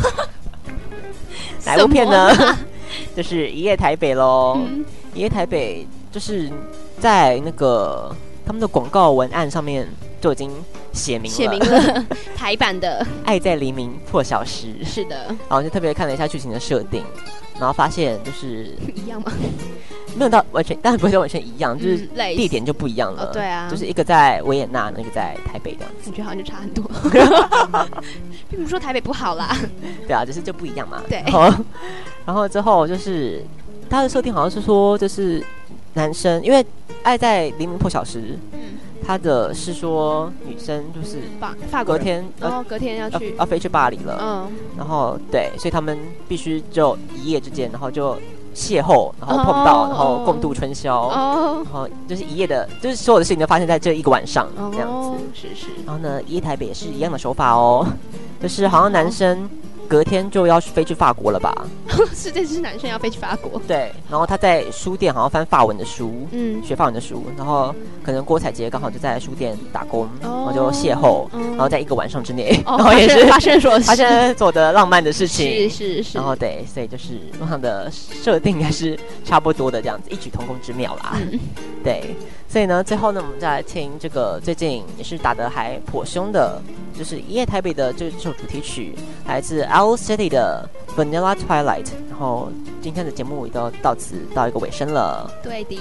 Speaker 2: 哪一部片呢？就是《一夜台北》喽。一夜台北就是在那个他们的广告文案上面就已经写明
Speaker 3: 了台版的
Speaker 2: 爱在黎明破晓时。
Speaker 3: 是的，
Speaker 2: 然后就特别看了一下剧情的设定，然后发现就是
Speaker 3: 一样吗？
Speaker 2: 没有到完全，当然不会完全一样，就是地点就不一样了。
Speaker 3: 对啊，
Speaker 2: 就是一个在维也纳，那个在台北这样子。
Speaker 3: 感觉好像就差很多，并不是说台北不好啦。
Speaker 2: 对啊，就是就不一样嘛。
Speaker 3: 对。
Speaker 2: 然后之后就是它的设定好像是说，就是男生因为爱在黎明破晓时，他的是说女生就是
Speaker 3: 法国
Speaker 2: 隔天
Speaker 3: 隔天要去
Speaker 2: 要飞去巴黎了。然后对，所以他们必须就一夜之间，然后就邂逅，然后碰到，然后共度春宵，然后就是一夜的，就是所有的事情都发生在这一个晚上这样子。
Speaker 3: 是。
Speaker 2: 然后呢，一夜台北也是一样的手法哦，就是好像男生隔天就要飞去法国了吧？
Speaker 3: 是，这是男生要飞去法国。
Speaker 2: 对，然后他在书店好像翻法文的书，学法文的书，然后可能郭采洁刚好就在书店打工，然后就邂逅，然后在一个晚上之内，然后也是发生所有的浪漫的事情，
Speaker 3: 是。
Speaker 2: 然后对，所以就是路上的设定还是差不多的这样子，异曲同工之妙啦。对，所以呢，最后呢，我们再来听这个最近也是打得还颇凶的，就是《一夜台北》的这首主题曲，来自 Owl City 的 Vanilla Twilight。然后今天的节目也都到此到一个尾声了。
Speaker 3: 对的。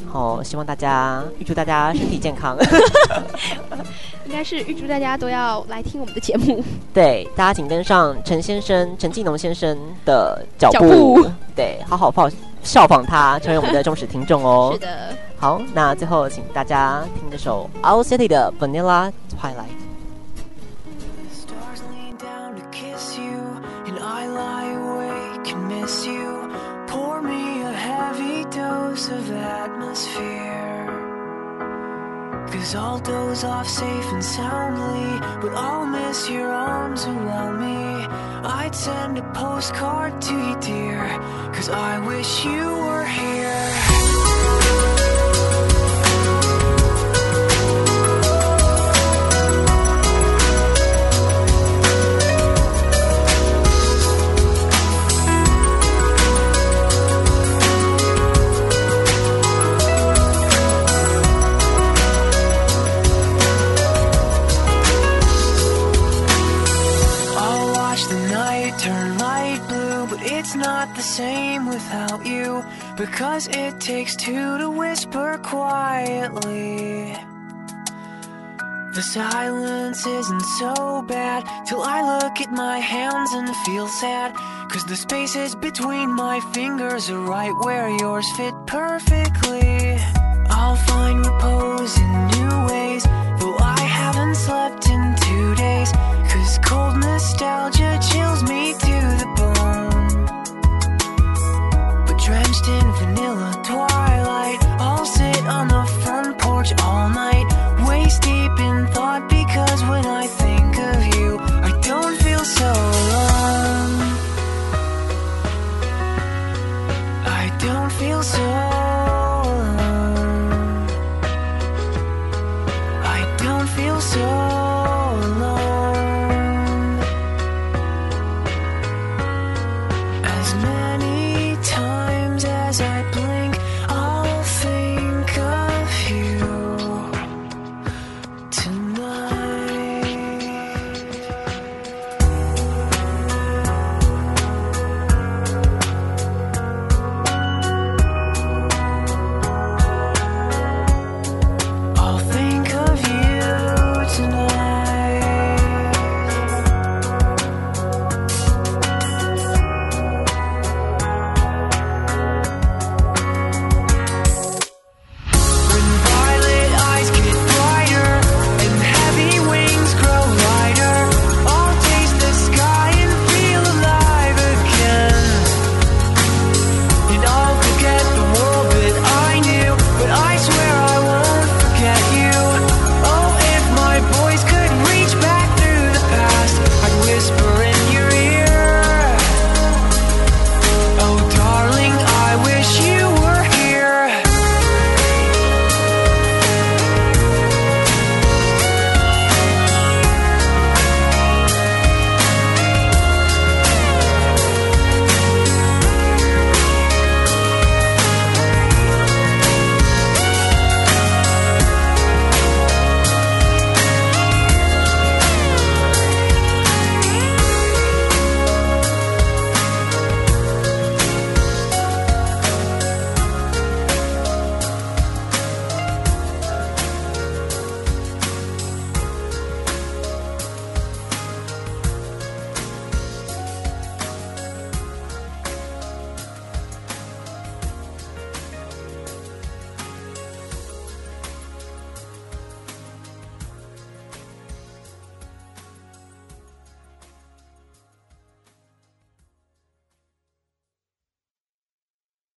Speaker 2: 好，希望大家预祝大家身体健康。
Speaker 3: 应该是预祝大家都要来听我们的节目。
Speaker 2: 对，大家请跟上陈继农先生的脚
Speaker 3: 脚
Speaker 2: 步，
Speaker 3: 步
Speaker 2: 对，好好效仿他，成为我们的忠实听众哦。
Speaker 3: 是的，
Speaker 2: 好，那最后请大家听这首 Owl City 的 Vanilla Twilight。
Speaker 6: Stars lean down to kiss you, and I lie awake and miss you. Pour me a heavy dose of atmosphere. 'Cause I'll doze off safe and soundly, but I'll miss your arms around me. I'd send a postcard to you, dear, 'cause I wish you were here. Turn light blue, but it's not the same without you, because it takes two to whisper quietly. The silence isn't so bad till I look at my hands and feel sad, 'cause the spaces between my fingers are right where yours fit perfectly. I'll find repose in new ways, though I haven't slept in 2 days, 'cause cold nostalgia chills me to the bone. But drenched in vanilla twilight, I'll sit on the front porch all night, waist deep in thought, because when I think of you, I don't feel so alone. I don't feel so alone. I don't feel so